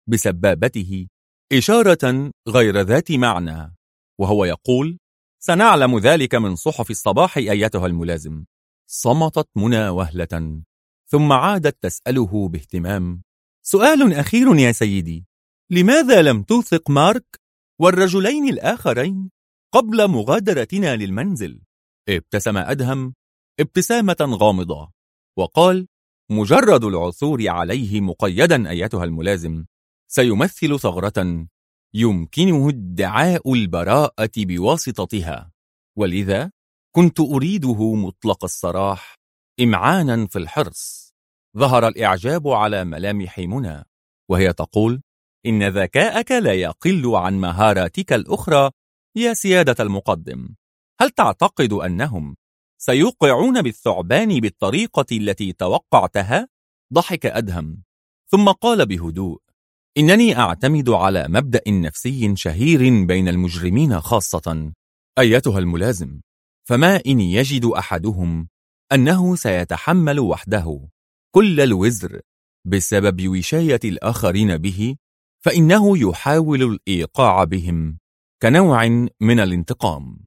بسبابته إشارة غير ذات معنى وهو يقول: سنعلم ذلك من صحف الصباح أيتها الملازم. صمتت منى وهلة ثم عادت تسأله باهتمام: سؤال أخير يا سيدي، لماذا لم توثق مارك والرجلين الآخرين قبل مغادرتنا للمنزل؟ ابتسم أدهم ابتسامة غامضة وقال: مجرد العثور عليه مقيدا أيتها الملازم سيمثل ثغرة يمكنه ادعاء البراءة بواسطتها، ولذا كنت أريده مطلق السراح إمعانا في الحرص. ظهر الإعجاب على ملامح منى وهي تقول: إن ذكاءك لا يقل عن مهاراتك الأخرى يا سيادة المقدم. هل تعتقد أنهم سيوقعون بالثعبان بالطريقة التي توقعتها؟ ضحك أدهم ثم قال بهدوء: إنني أعتمد على مبدأ نفسي شهير بين المجرمين خاصة أيتها الملازم، فما إن يجد أحدهم أنه سيتحمل وحده كل الوزر بسبب وشاية الآخرين به، فإنه يحاول الإيقاع بهم كنوع من الانتقام.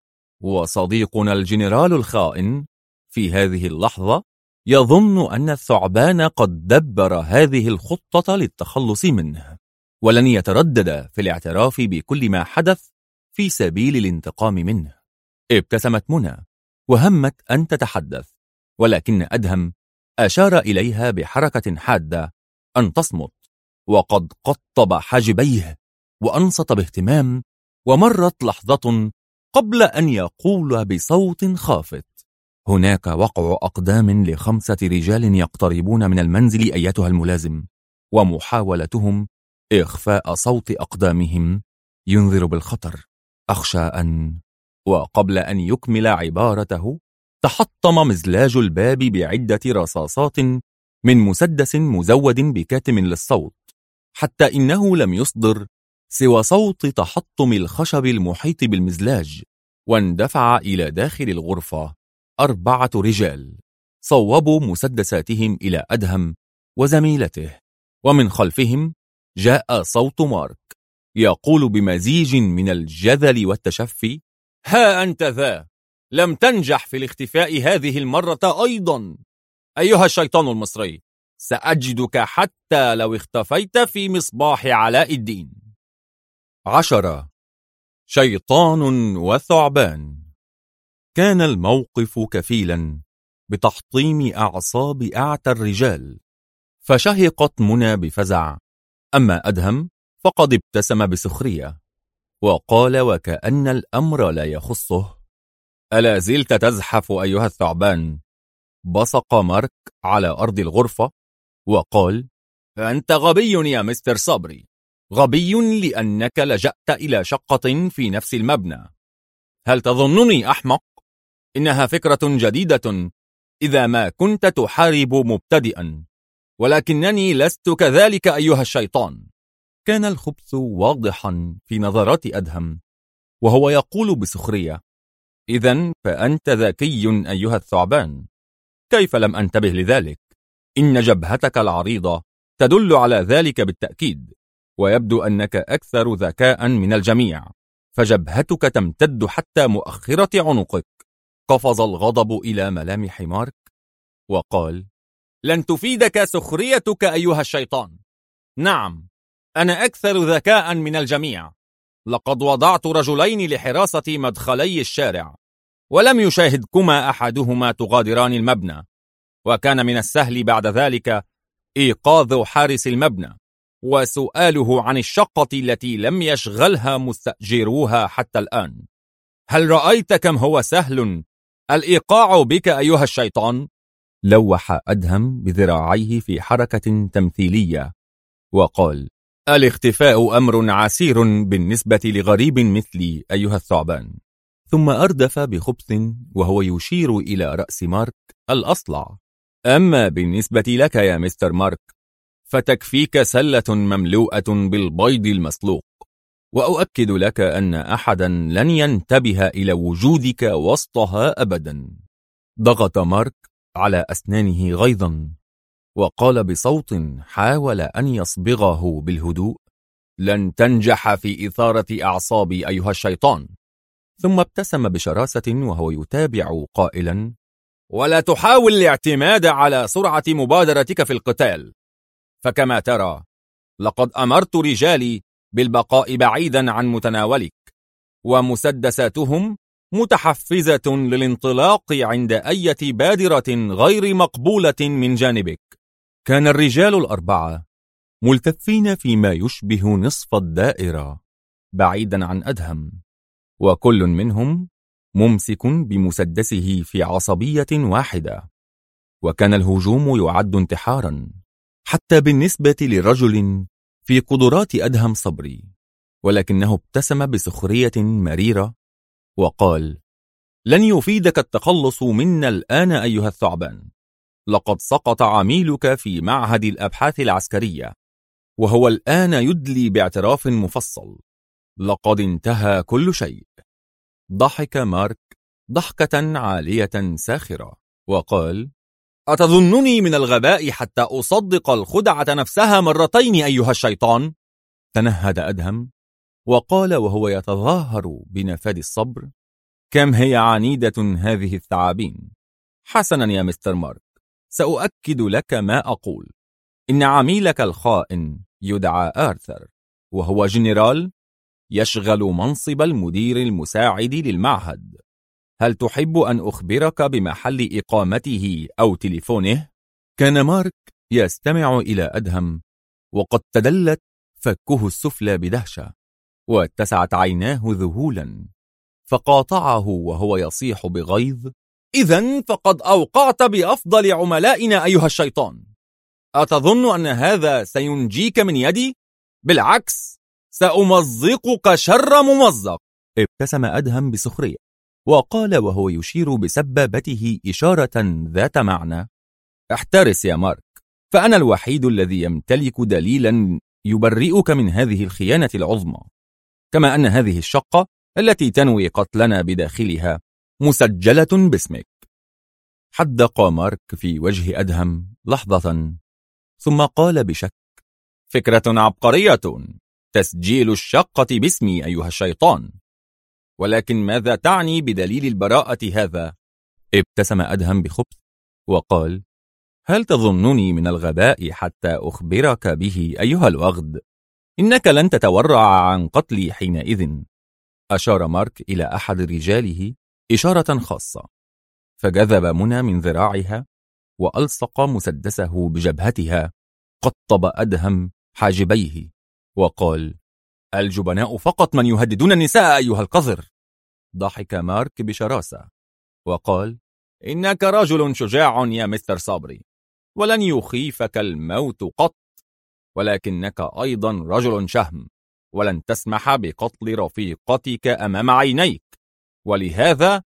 وصديقنا الجنرال الخائن في هذه اللحظة يظن أن الثعبان قد دبر هذه الخطة للتخلص منه، ولن يتردد في الاعتراف بكل ما حدث في سبيل الانتقام منه. ابتسمت منى وهمت أن تتحدث، ولكن أدهم أشار إليها بحركة حادة أن تصمت، وقد قطب حاجبيه وأنصت باهتمام. ومرت لحظة قبل أن يقول بصوت خافت: هناك وقع أقدام ل5 رجال يقتربون من المنزل أيتها الملازم، ومحاولتهم إخفاء صوت أقدامهم ينذر بالخطر. أخشى أن... وقبل أن يكمل عبارته تحطم مزلاج الباب بعدة رصاصات من مسدس مزود بكاتم للصوت، حتى إنه لم يصدر سوى صوت تحطم الخشب المحيط بالمزلاج. واندفع إلى داخل الغرفة 4 رجال صوبوا مسدساتهم إلى أدهم وزميلته، ومن خلفهم جاء صوت مارك يقول بمزيج من الجذل والتشفي: ها أنت ذا، لم تنجح في الاختفاء هذه المرة أيضا أيها الشيطان المصري، سأجدك حتى لو اختفيت في مصباح علاء الدين. 10. شيطان وثعبان. كان الموقف كفيلا بتحطيم أعصاب أعتى الرجال، فشهقت منى بفزع، أما أدهم فقد ابتسم بسخرية وقال وكأن الأمر لا يخصه: ألا زلت تزحف أيها الثعبان؟ بصق مارك على أرض الغرفة وقال: أنت غبي يا مستر صبري، غبي لأنك لجأت إلى شقة في نفس المبنى. هل تظنني أحمق؟ إنها فكرة جديدة إذا ما كنت تحارب مبتدئا، ولكنني لست كذلك أيها الشيطان. كان الخبث واضحا في نظرات أدهم وهو يقول بسخرية: إذن فأنت ذكي أيها الثعبان، كيف لم أنتبه لذلك؟ إن جبهتك العريضة تدل على ذلك بالتأكيد، ويبدو أنك أكثر ذكاء من الجميع، فجبهتك تمتد حتى مؤخرة عنقك. قفز الغضب إلى ملامح مارك وقال: لن تفيدك سخريتك أيها الشيطان. نعم، أنا أكثر ذكاء من الجميع. لقد وضعت رجلين لحراسة مدخلي الشارع، ولم يشاهدكما أحدهما تغادران المبنى، وكان من السهل بعد ذلك إيقاظ حارس المبنى وسؤاله عن الشقة التي لم يشغلها مستأجروها حتى الآن. هل رأيت كم هو سهل الإيقاع بك أيها الشيطان؟ لوح أدهم بذراعيه في حركة تمثيلية وقال: الاختفاء أمر عسير بالنسبة لغريب مثلي أيها الثعبان. ثم أردف بخبث وهو يشير إلى رأس مارك الأصلع: أما بالنسبة لك يا مستر مارك فتكفيك سلة مملوءة بالبيض المسلوق، وأؤكد لك أن أحدا لن ينتبه إلى وجودك وسطها أبدا. ضغط مارك على أسنانه غيظا وقال بصوت حاول أن يصبغه بالهدوء: لن تنجح في إثارة أعصابي أيها الشيطان. ثم ابتسم بشراسة وهو يتابع قائلا: ولا تحاول الاعتماد على سرعة مبادرتك في القتال، فكما ترى لقد أمرت رجالي بالبقاء بعيدا عن متناولك، ومسدساتهم متحفزة للانطلاق عند أي بادرة غير مقبولة من جانبك. كان الرجال الأربعة ملتفين فيما يشبه نصف الدائرة بعيدا عن أدهم، وكل منهم ممسك بمسدسه في عصبية واحدة. وكان الهجوم يعد انتحارا حتى بالنسبة لرجل في قدرات أدهم صبري، ولكنه ابتسم بسخرية مريرة وقال: لن يفيدك التخلص منا الآن أيها الثعبان. لقد سقط عميلك في معهد الأبحاث العسكرية، وهو الآن يدلي باعتراف مفصل. لقد انتهى كل شيء. ضحك مارك ضحكة عالية ساخرة وقال: أتظنني من الغباء حتى أصدق الخدعة نفسها مرتين أيها الشيطان؟ تنهد أدهم وقال وهو يتظاهر بنفاذ الصبر: كم هي عنيدة هذه الثعابين. حسنا يا مستر مارك، سأؤكد لك ما أقول. إن عميلك الخائن يدعى آرثر، وهو جنرال يشغل منصب المدير المساعد للمعهد. هل تحب أن أخبرك بمحل إقامته أو تليفونه؟ كان مارك يستمع إلى أدهم وقد تدلت فكه السفلى بدهشة واتسعت عيناه ذهولا، فقاطعه وهو يصيح بغيظ: إذن فقد أوقعت بأفضل عملائنا أيها الشيطان. أتظن أن هذا سينجيك من يدي؟ بالعكس، سأمزقك شر ممزق. ابتسم أدهم بسخرية وقال وهو يشير بسبابته إشارة ذات معنى: احترس يا مارك، فأنا الوحيد الذي يمتلك دليلا يبرئك من هذه الخيانة العظمى، كما أن هذه الشقة التي تنوي قتلنا بداخلها مسجلة باسمك. حدق مارك في وجه أدهم لحظة ثم قال بشك: فكرة عبقرية، تسجيل الشقة باسمي أيها الشيطان. ولكن ماذا تعني بدليل البراءة هذا؟ ابتسم أدهم بخبث وقال: هل تظنني من الغباء حتى أخبرك به أيها الوغد؟ إنك لن تتورع عن قتلي حينئذ. أشار مارك إلى أحد رجاله إشارة خاصة، فجذب منى من ذراعها وألصق مسدسه بجبهتها. قطب أدهم حاجبيه وقال: الجبناء فقط من يهددون النساء أيها القذر. ضحك مارك بشراسة وقال: إنك رجل شجاع يا مستر صابري، ولن يخيفك الموت قط، ولكنك أيضا رجل شهم، ولن تسمح بقتل رفيقتك أمام عينيك، ولهذا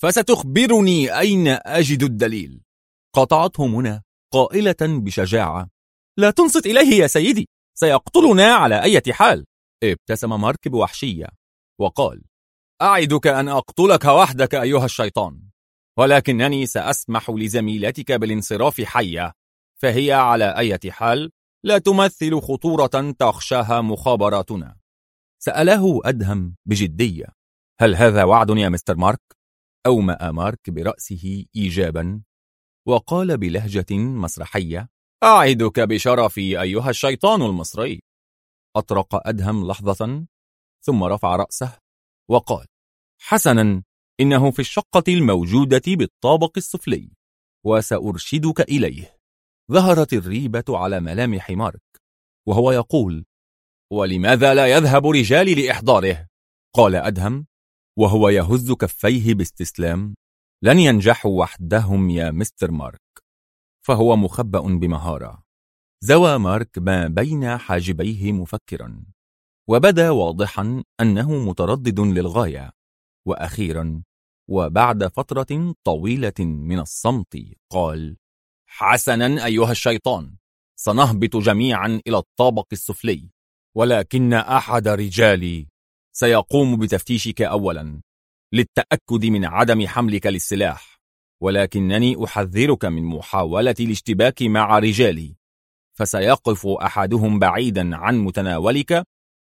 فستخبرني أين أجد الدليل. قطعته منى قائلة بشجاعة: لا تنصت إليه يا سيدي، سيقتلنا على أي حال. ابتسم مارك بوحشية وقال: أعدك أن أقتلك وحدك أيها الشيطان، ولكنني سأسمح لزميلتك بالانصراف حية، فهي على أي حال لا تمثل خطورة تخشاها مخابراتنا. سأله أدهم بجدية: هل هذا وعد يا مستر مارك؟ أومأ مارك برأسه إيجابا وقال بلهجة مسرحية: أعدك بشرفي أيها الشيطان المصري. أطرق أدهم لحظة ثم رفع رأسه وقال: حسنا، إنه في الشقة الموجودة بالطابق السفلي، وسأرشدك إليه. ظهرت الريبة على ملامح مارك وهو يقول: ولماذا لا يذهب رجالي لإحضاره؟ قال أدهم وهو يهز كفيه باستسلام: لن ينجحوا وحدهم يا مستر مارك، فهو مخبأ بمهارة. زوى مارك ما بين حاجبيه مفكرا، وبدا واضحا أنه متردد للغاية. وأخيرا وبعد فترة طويلة من الصمت قال: حسنا أيها الشيطان، سنهبط جميعا إلى الطابق السفلي، ولكن أحد رجالي سيقوم بتفتيشك أولا للتأكد من عدم حملك للسلاح، ولكنني أحذرك من محاولة الاشتباك مع رجالي، فسيقف أحدهم بعيدا عن متناولك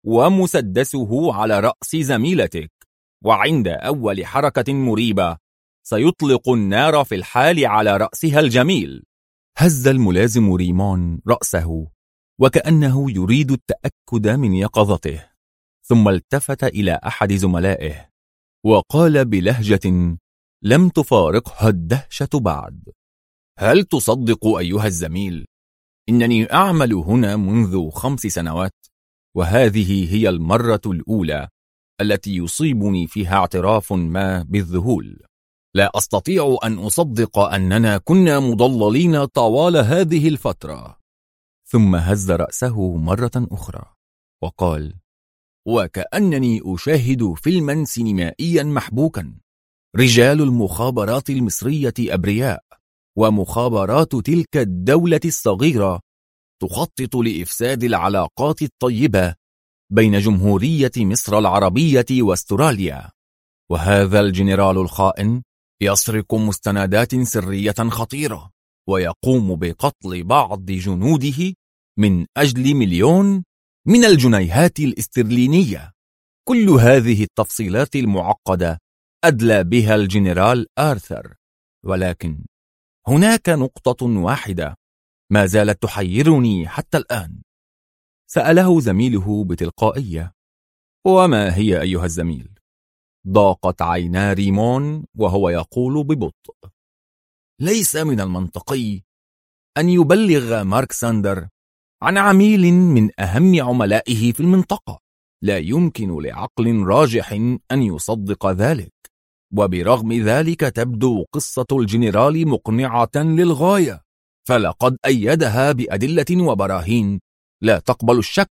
ومسدسه على رأس زميلتك، وعند أول حركة مريبة سيطلق النار في الحال على رأسها الجميل. هز الملازم ريمان رأسه وكأنه يريد التأكد من يقظته، ثم التفت إلى أحد زملائه وقال بلهجة لم تفارقها الدهشة بعد: هل تصدق أيها الزميل إنني أعمل هنا منذ 5 سنوات، وهذه هي المرة الأولى التي يصيبني فيها اعتراف ما بالذهول. لا أستطيع أن أصدق أننا كنا مضللين طوال هذه الفترة. ثم هز رأسه مرة أخرى وقال: وكأنني أشاهد فيلما سينمائيا محبوكا. رجال المخابرات المصرية أبرياء، ومخابرات تلك الدولة الصغيرة تخطط لإفساد العلاقات الطيبة بين جمهورية مصر العربية واستراليا، وهذا الجنرال الخائن يسرق مستندات سرية خطيرة ويقوم بقتل بعض جنوده من أجل 1,000,000 من الجنيهات الاسترلينية. كل هذه التفصيلات المعقدة أدلى بها الجنرال آرثر، ولكن هناك نقطة واحدة ما زالت تحيرني حتى الآن. سأله زميله بتلقائية: وما هي أيها الزميل؟ ضاقت عينا ريمون وهو يقول ببطء: ليس من المنطقي أن يبلغ مارك ساندر عن عميل من أهم عملائه في المنطقة. لا يمكن لعقل راجح أن يصدق ذلك، وبرغم ذلك تبدو قصة الجنرال مقنعة للغاية، فلقد أيدها بأدلة وبراهين لا تقبل الشك.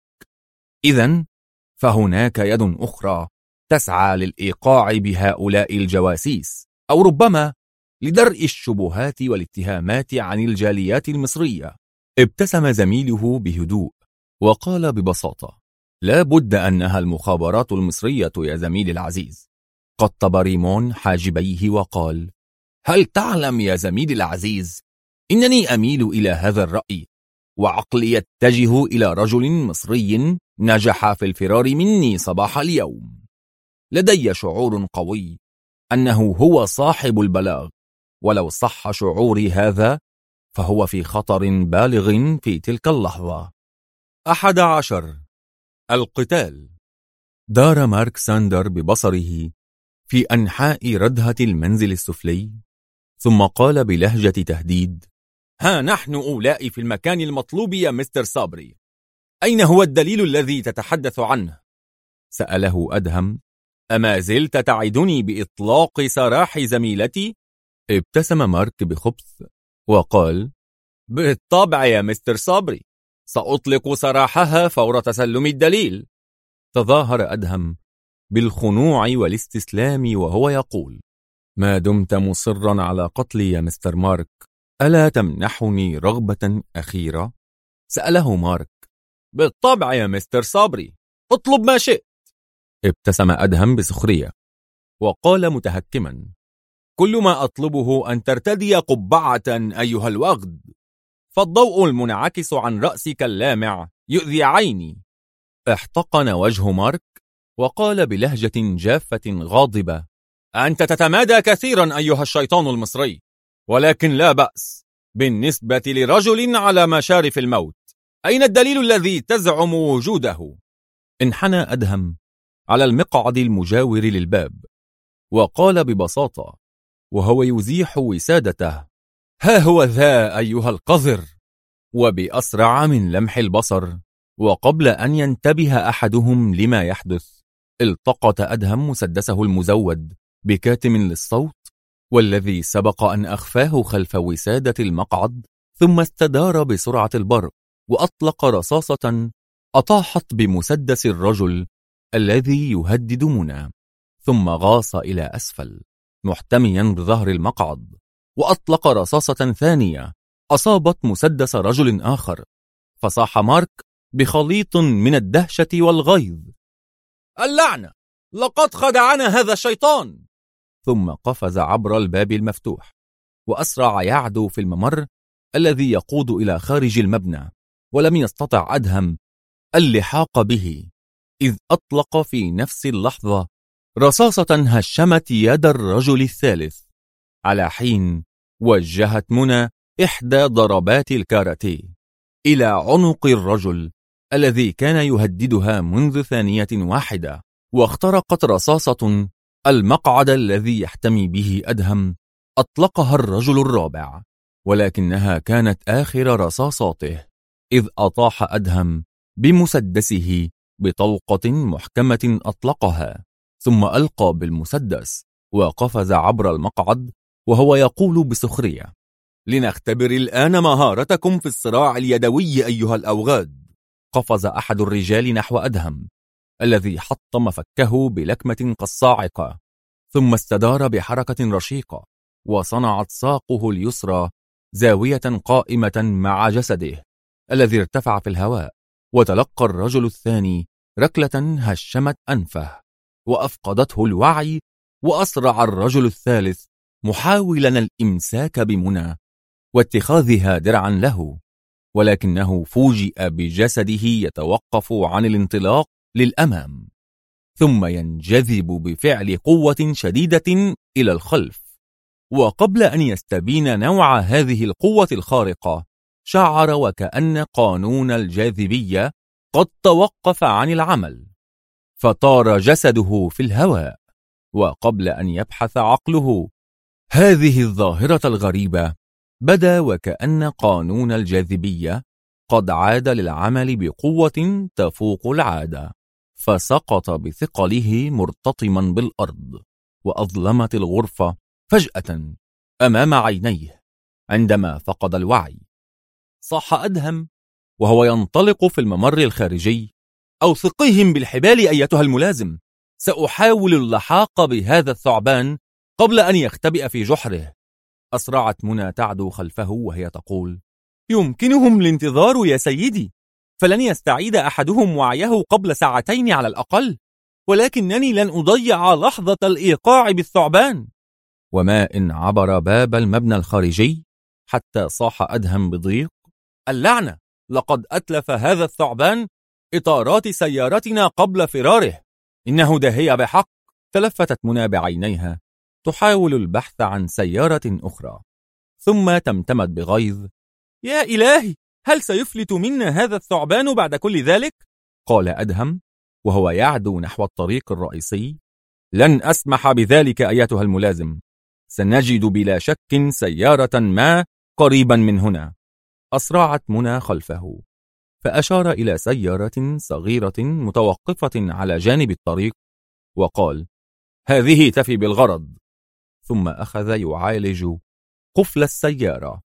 إذن فهناك يد أخرى تسعى للإيقاع بهؤلاء الجواسيس، أو ربما لدرء الشبهات والاتهامات عن الجاليات المصرية. ابتسم زميله بهدوء وقال ببساطة: لا بد أنها المخابرات المصرية يا زميلي العزيز. قطب ريمون حاجبيه وقال: هل تعلم يا زميلي العزيز إنني أميل إلى هذا الرأي، وعقلي يتجه إلى رجل مصري نجح في الفرار مني صباح اليوم. لدي شعور قوي أنه هو صاحب البلاغ، ولو صح شعوري هذا فهو في خطر بالغ في تلك اللحظة. 11. القتال. دار مارك ساندر ببصره في أنحاء ردهة المنزل السفلي، ثم قال بلهجة تهديد: ها نحن أولاء في المكان المطلوب يا مستر صابري. أين هو الدليل الذي تتحدث عنه؟ سأله أدهم. أما زلت تعدني بإطلاق سراح زميلتي؟ ابتسم مارك بخبث وقال: بالطبع يا مستر صابري، سأطلق سراحها فور تسلم الدليل. تظاهر أدهم بالخنوع والاستسلام وهو يقول: ما دمت مصرا على قتلي يا مستر مارك، ألا تمنحني رغبة أخيرة؟ سأله مارك. بالطبع يا مستر صابري، اطلب ما شئت. ابتسم أدهم بسخرية وقال متهكما: كل ما أطلبه أن ترتدي قبعة أيها الوغد، فالضوء المنعكس عن رأسك اللامع يؤذي عيني. احتقن وجه مارك وقال بلهجة جافة غاضبة: أنت تتمادى كثيرا أيها الشيطان المصري، ولكن لا بأس. بالنسبة لرجل على مشارف الموت، أين الدليل الذي تزعم وجوده؟ انحنى أدهم على المقعد المجاور للباب وقال ببساطة وهو يزيح وسادته: ها هو ذا أيها القذر. وبأسرع من لمح البصر وقبل أن ينتبه أحدهم لما يحدث، التقط أدهم مسدسه المزود بكاتم للصوت والذي سبق أن أخفاه خلف وسادة المقعد، ثم استدار بسرعة البرق وأطلق رصاصة أطاحت بمسدس الرجل الذي يهدد منى، ثم غاص إلى أسفل محتميا بظهر المقعد، وأطلق رصاصة ثانية أصابت مسدس رجل آخر، فصاح مارك بخليط من الدهشة والغيظ: اللعنة، لقد خدعنا هذا الشيطان. ثم قفز عبر الباب المفتوح وأسرع يعدو في الممر الذي يقود إلى خارج المبنى، ولم يستطع أدهم اللحاق به، إذ أطلق في نفس اللحظة رصاصة هشمت يد الرجل الثالث، على حين وجهت منى إحدى ضربات الكاراتيه إلى عنق الرجل الذي كان يهددها منذ ثانية واحدة، واخترقت رصاصة المقعد الذي يحتمي به أدهم أطلقها الرجل الرابع، ولكنها كانت آخر رصاصاته، إذ أطاح أدهم بمسدسه بطلقة محكمة أطلقها، ثم ألقى بالمسدس وقفز عبر المقعد وهو يقول بسخرية: لنختبر الآن مهارتكم في الصراع اليدوي أيها الأوغاد. قفز أحد الرجال نحو أدهم الذي حطم فكه بلكمة كالصاعقة، ثم استدار بحركة رشيقة وصنعت ساقه اليسرى زاوية قائمة مع جسده الذي ارتفع في الهواء، وتلقى الرجل الثاني ركلة هشمت أنفه وأفقدته الوعي، وأسرع الرجل الثالث محاولا الإمساك بمنى واتخاذها درعا له، ولكنه فوجئ بجسده يتوقف عن الانطلاق للأمام ثم ينجذب بفعل قوة شديدة إلى الخلف. وقبل أن يستبين نوع هذه القوة الخارقة، شعر وكأن قانون الجاذبية قد توقف عن العمل، فطار جسده في الهواء. وقبل أن يبحث عقله هذه الظاهرة الغريبة، بدا وكأن قانون الجاذبية قد عاد للعمل بقوة تفوق العادة، فسقط بثقله مرتطما بالأرض، وأظلمت الغرفة فجأة أمام عينيه عندما فقد الوعي. صاح أدهم وهو ينطلق في الممر الخارجي: أوثقيهم بالحبال أيتها الملازم، سأحاول اللحاق بهذا الثعبان قبل أن يختبئ في جحره. أسرعت منى تعدو خلفه وهي تقول: يمكنهم الانتظار يا سيدي، فلن يستعيد أحدهم وعيه قبل ساعتين على الأقل، ولكنني لن أضيع لحظة الإيقاع بالثعبان. وما إن عبر باب المبنى الخارجي حتى صاح أدهم بضيق: اللعنة، لقد أتلف هذا الثعبان إطارات سيارتنا قبل فراره، إنه داهية بحق. تلفتت منى بعينيها تحاول البحث عن سيارة أخرى، ثم تمتمت بغيظ: يا إلهي، هل سيفلت منا هذا الثعبان بعد كل ذلك؟ قال أدهم وهو يعدو نحو الطريق الرئيسي: لن أسمح بذلك أيتها الملازم، سنجد بلا شك سيارة ما قريبا من هنا. أسرعت منى خلفه، فأشار إلى سيارة صغيرة متوقفة على جانب الطريق وقال: هذه تفي بالغرض. ثم أخذ يعالج قفل السيارة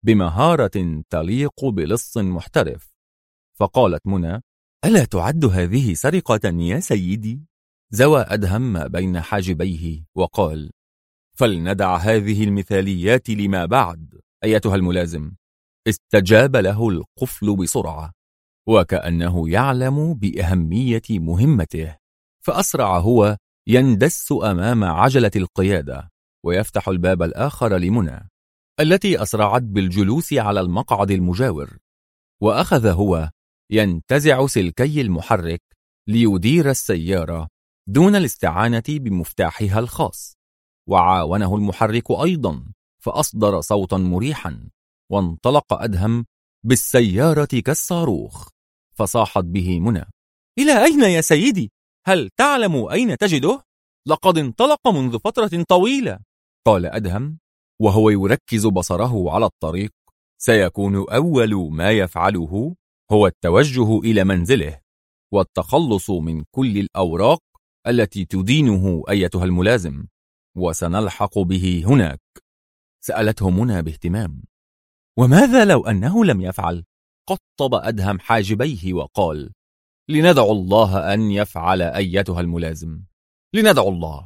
بمهارة تليق بلص محترف. فقالت منى: ألا تعد هذه سرقة يا سيدي؟ زوى أدهم ما بين حاجبيه وقال: فلندع هذه المثاليات لما بعد أيتها الملازم. استجاب له القفل بسرعة وكأنه يعلم بأهمية مهمته، فأسرع هو يندس أمام عجلة القيادة ويفتح الباب الآخر لمنى التي أسرعت بالجلوس على المقعد المجاور، وأخذ هو ينتزع سلكي المحرك ليدير السيارة دون الاستعانة بمفتاحها الخاص، وعاونه المحرك أيضا فأصدر صوتا مريحا، وانطلق أدهم بالسيارة كالصاروخ. فصاحت به منى: إلى أين يا سيدي؟ هل تعلم أين تجده؟ لقد انطلق منذ فترة طويلة. قال أدهم وهو يركز بصره على الطريق: سيكون أول ما يفعله هو التوجه إلى منزله والتخلص من كل الأوراق التي تدينه أيتها الملازم، وسنلحق به هناك. سألته منى باهتمام: وماذا لو أنه لم يفعل؟ قطب أدهم حاجبيه وقال: لندعو الله أن يفعل أيتها الملازم، لندعو الله.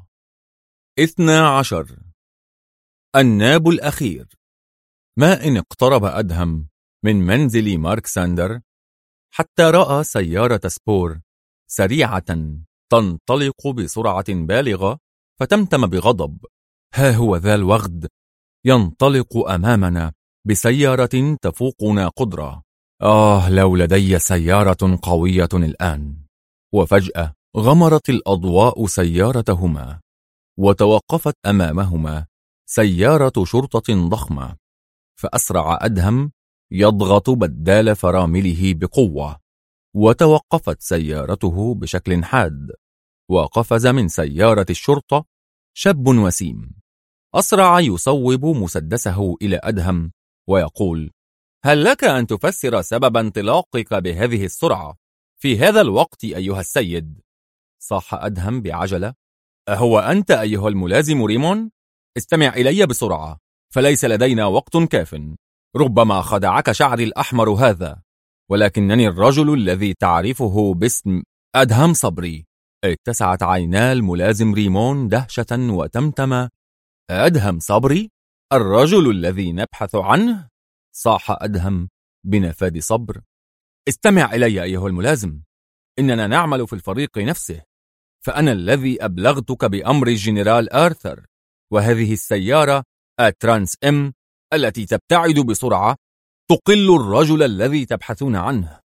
12. الناب الأخير. ما إن اقترب أدهم من منزل مارك ساندر حتى رأى سيارة سبور سريعة تنطلق بسرعة بالغة، فتمتم بغضب: ها هو ذا الوغد ينطلق أمامنا بسيارة تفوقنا قدرة. لو لدي سيارة قوية الآن. وفجأة غمرت الأضواء سيارتهما، وتوقفت أمامهما سيارة شرطة ضخمة، فأسرع أدهم يضغط بدال فرامله بقوة، وتوقفت سيارته بشكل حاد، وقفز من سيارة الشرطة شاب وسيم أسرع يصوب مسدسه إلى أدهم ويقول: هل لك أن تفسر سبب انطلاقك بهذه السرعة في هذا الوقت أيها السيد؟ صاح أدهم بعجلة: أهو أنت أيها الملازم ريمون؟ استمع إلي بسرعة، فليس لدينا وقت كاف. ربما خدعك شعري الأحمر هذا، ولكنني الرجل الذي تعرفه باسم أدهم صبري. اتسعت عينا الملازم ريمون دهشة وتمتم: أدهم صبري؟ الرجل الذي نبحث عنه؟ صاح أدهم بنفاد صبر: استمع إلي أيها الملازم، إننا نعمل في الفريق نفسه، فأنا الذي أبلغتك بأمر الجنرال آرثر، وهذه السيارة الترانس إم التي تبتعد بسرعة تقل الرجل الذي تبحثون عنه،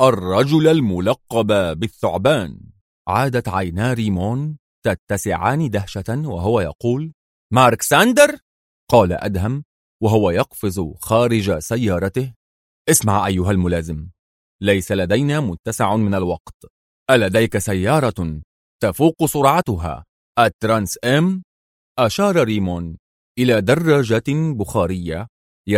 الرجل الملقب بالثعبان. عادت عينا ريمون تتسعان دهشة وهو يقول: مارك ساندر؟ قال أدهم وهو يقفز خارج سيارته: اسمع أيها الملازم، ليس لدينا متسع من الوقت. ألديك سيارة تفوق سرعتها الترانس إم؟ أشار ريمون إلى دراجة بخارية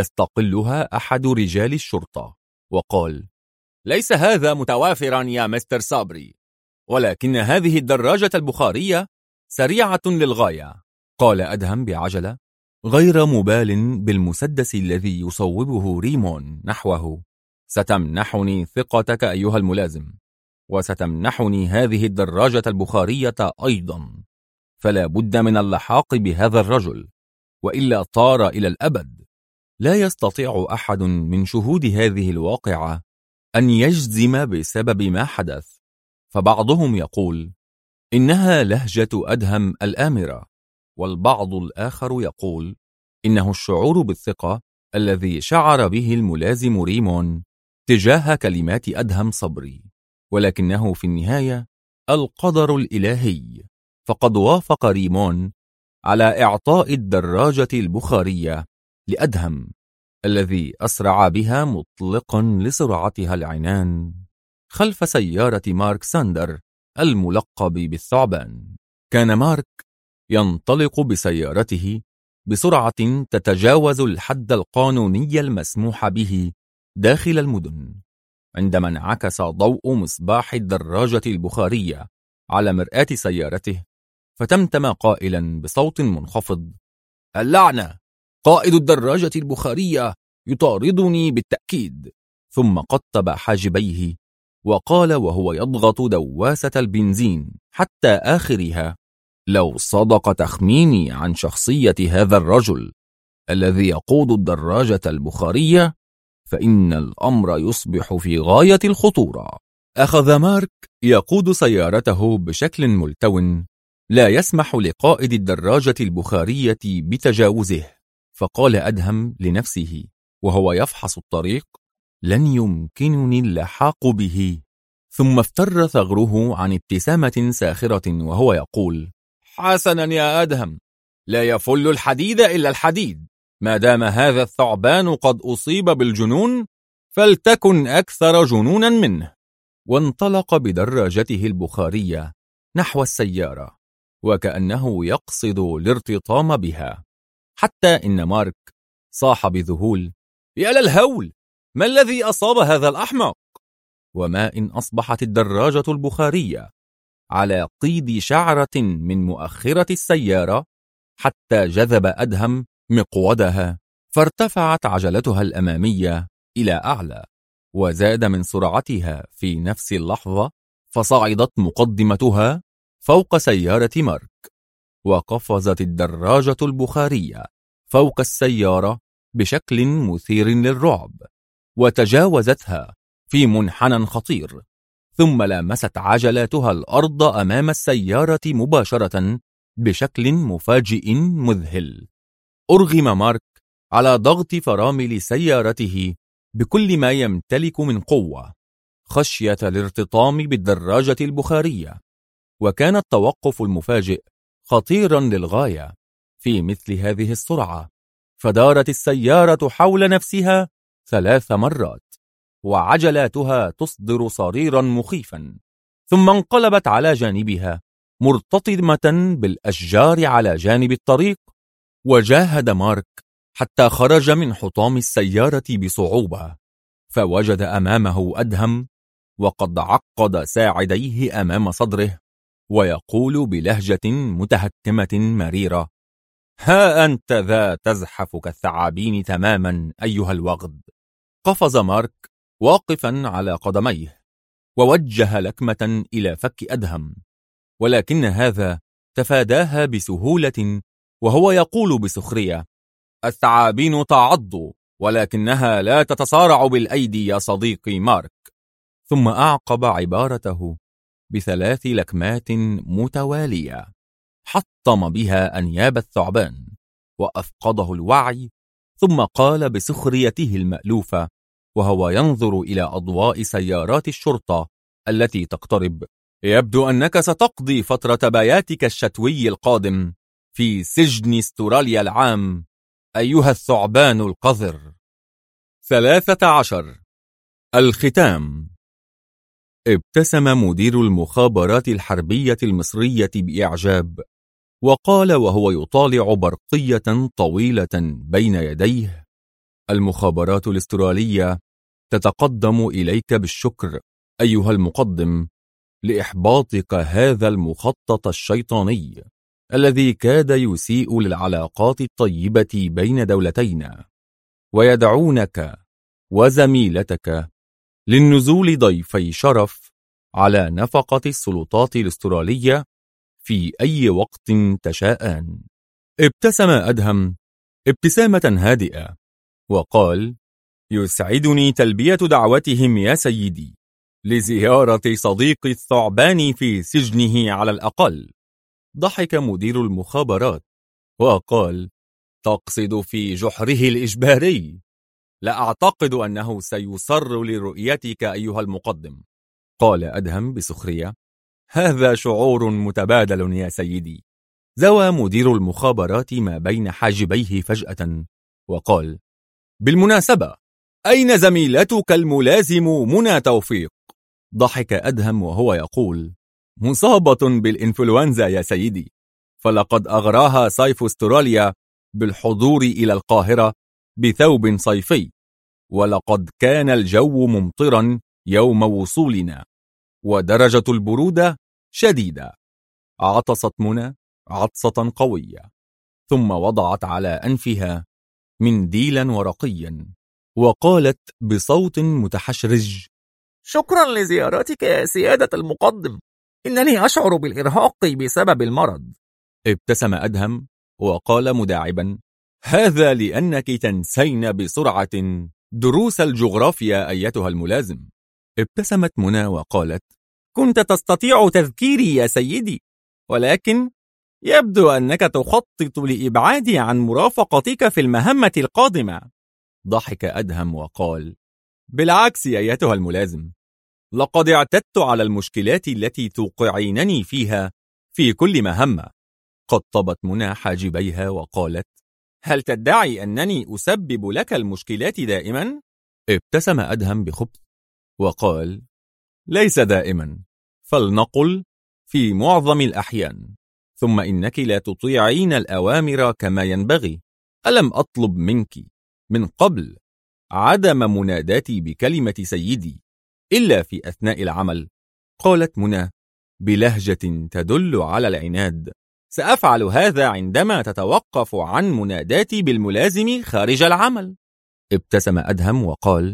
يستقلها أحد رجال الشرطة وقال: ليس هذا متوافرا يا مستر صابري، ولكن هذه الدراجة البخارية سريعة للغاية. قال أدهم بعجلة غير مبال بالمسدس الذي يصوبه ريمون نحوه: ستمنحني ثقتك أيها الملازم، وستمنحني هذه الدراجة البخارية أيضا، فلا بد من اللحاق بهذا الرجل، وإلا طار إلى الأبد. لا يستطيع أحد من شهود هذه الواقعة أن يجزم بسبب ما حدث، فبعضهم يقول إنها لهجة أدهم الآمرة، والبعض الآخر يقول إنه الشعور بالثقة الذي شعر به الملازم ريمون تجاه كلمات أدهم صبري، ولكنه في النهاية القدر الإلهي، فقد وافق ريمون على إعطاء الدراجة البخارية لأدهم الذي أسرع بها مطلقا لسرعتها العنان خلف سيارة مارك ساندر الملقب بالثعبان. كان مارك ينطلق بسيارته بسرعة تتجاوز الحد القانوني المسموح به داخل المدن، عندما انعكس ضوء مصباح الدراجة البخارية على مرآة سيارته، فتمتم قائلا بصوت منخفض: اللعنة، قائد الدراجة البخارية يطاردني بالتأكيد. ثم قطب حاجبيه وقال وهو يضغط دواسة البنزين حتى آخرها: لو صدق تخميني عن شخصية هذا الرجل الذي يقود الدراجة البخارية، فإن الأمر يصبح في غاية الخطورة. أخذ مارك يقود سيارته بشكل ملتون لا يسمح لقائد الدراجة البخارية بتجاوزه، فقال أدهم لنفسه وهو يفحص الطريق: لن يمكنني اللحاق به. ثم افتر ثغره عن ابتسامة ساخرة وهو يقول: حسنا يا أدهم، لا يفل الحديد إلا الحديد، ما دام هذا الثعبان قد أصيب بالجنون فلتكن أكثر جنونا منه. وانطلق بدراجته البخارية نحو السيارة وكأنه يقصد الارتطام بها، حتى إن مارك صاح بذهول: يا للهول، ما الذي أصاب هذا الأحمق؟ وما إن أصبحت الدراجة البخارية على قيد شعرة من مؤخرة السيارة حتى جذب أدهم مقودها، فارتفعت عجلتها الأمامية إلى أعلى وزاد من سرعتها في نفس اللحظة، فصعدت مقدمتها فوق سيارة مارك، وقفزت الدراجة البخارية فوق السيارة بشكل مثير للرعب وتجاوزتها في منحنى خطير، ثم لامست عجلاتها الأرض أمام السيارة مباشرة بشكل مفاجئ مذهل. أرغم مارك على ضغط فرامل سيارته بكل ما يمتلك من قوة خشية الارتطام بالدراجة البخارية، وكان التوقف المفاجئ خطيرا للغاية في مثل هذه السرعة، فدارت السيارة حول نفسها 3 مرات وعجلاتها تصدر صريرا مخيفا، ثم انقلبت على جانبها مرتطمة بالأشجار على جانب الطريق، وجاهد مارك حتى خرج من حطام السيارة بصعوبة، فوجد أمامه أدهم وقد عقد ساعديه أمام صدره ويقول بلهجة متهكمة مريرة: ها أنت ذا تزحف كالثعابين تماما أيها الوغد. قفز مارك واقفا على قدميه ووجه لكمة إلى فك أدهم، ولكن هذا تفاداها بسهولة وهو يقول بسخرية: الثعابين تعض ولكنها لا تتصارع بالأيدي يا صديقي مارك. ثم أعقب عبارته ب3 لكمات متوالية حطم بها أنياب الثعبان وأفقده الوعي، ثم قال بسخريته المألوفة وهو ينظر إلى أضواء سيارات الشرطة التي تقترب: يبدو أنك ستقضي فترة بياتك الشتوي القادم في سجن استراليا العام أيها الثعبان القذر. 13. الختام. ابتسم مدير المخابرات الحربية المصرية بإعجاب وقال وهو يطالع برقية طويلة بين يديه: المخابرات الاسترالية تتقدم إليك بالشكر أيها المقدم لإحباطك هذا المخطط الشيطاني الذي كاد يسيء للعلاقات الطيبة بين دولتينا، ويدعونك وزميلتك للنزول ضيفي شرف على نفقة السلطات الأسترالية في أي وقت تشاءان. ابتسم أدهم ابتسامة هادئة وقال: يسعدني تلبية دعوتهم يا سيدي لزيارة صديق الثعبان في سجنه على الأقل. ضحك مدير المخابرات وقال: تقصد في جحره الإجباري؟ لا أعتقد أنه سيصر لرؤيتك أيها المقدم. قال أدهم بسخرية: هذا شعور متبادل يا سيدي. زوى مدير المخابرات ما بين حاجبيه فجأة وقال: بالمناسبة، أين زميلتك الملازم منى توفيق؟ ضحك أدهم وهو يقول: مصابة بالإنفلونزا يا سيدي، فلقد أغراها صيف أستراليا بالحضور إلى القاهرة بثوب صيفي، ولقد كان الجو ممطرا يوم وصولنا ودرجة البرودة شديدة. عطست منى عطسة قوية ثم وضعت على أنفها منديلا ورقيا وقالت بصوت متحشرج: شكرا لزيارتك يا سيادة المقدم، إنني أشعر بالإرهاق بسبب المرض. ابتسم أدهم وقال مداعبا: هذا لأنك تنسين بسرعة دروس الجغرافيا أيتها الملازم. ابتسمت منى وقالت: كنت تستطيع تذكيري يا سيدي، ولكن يبدو أنك تخطط لإبعادي عن مرافقتك في المهمة القادمة. ضحك أدهم وقال: بالعكس يا أيتها الملازم، لقد اعتدت على المشكلات التي توقعينني فيها في كل مهمة. قطبت منى حاجبيها وقالت: هل تدعي أنني أسبب لك المشكلات دائما؟ ابتسم أدهم بخبث وقال: ليس دائما، فلنقل في معظم الأحيان. ثم إنك لا تطيعين الأوامر كما ينبغي. ألم أطلب منك من قبل عدم مناداتي بكلمة سيدي إلا في أثناء العمل؟ قالت منى بلهجة تدل على العناد: سأفعل هذا عندما تتوقف عن مناداتي بالملازم خارج العمل. ابتسم أدهم وقال: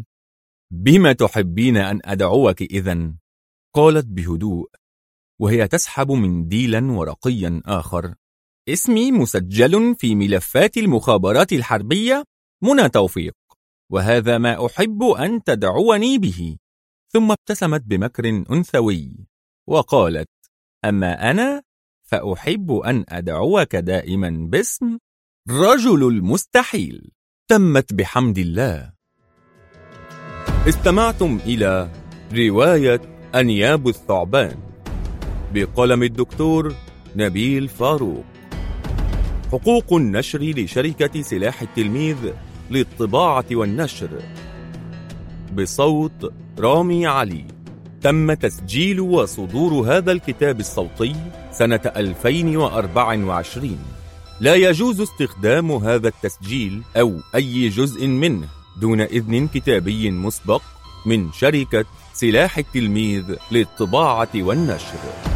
بما تحبين أن أدعوك إذن؟ قالت بهدوء وهي تسحب منديلا ورقيا آخر: اسمي مسجل في ملفات المخابرات الحربية منى توفيق، وهذا ما أحب أن تدعوني به. ثم ابتسمت بمكر أنثوي وقالت: أما أنا فأحب أن أدعوك دائما باسم رجل المستحيل. تمت بحمد الله. استمعتم إلى رواية أنياب الثعبان بقلم الدكتور نبيل فاروق. حقوق النشر لشركة سلاح التلميذ للطباعة والنشر، بصوت رامي علي. تم تسجيل وصدور هذا الكتاب الصوتي سنة 2024. لا يجوز استخدام هذا التسجيل أو أي جزء منه دون إذن كتابي مسبق من شركة سلاح التلميذ للطباعة والنشر.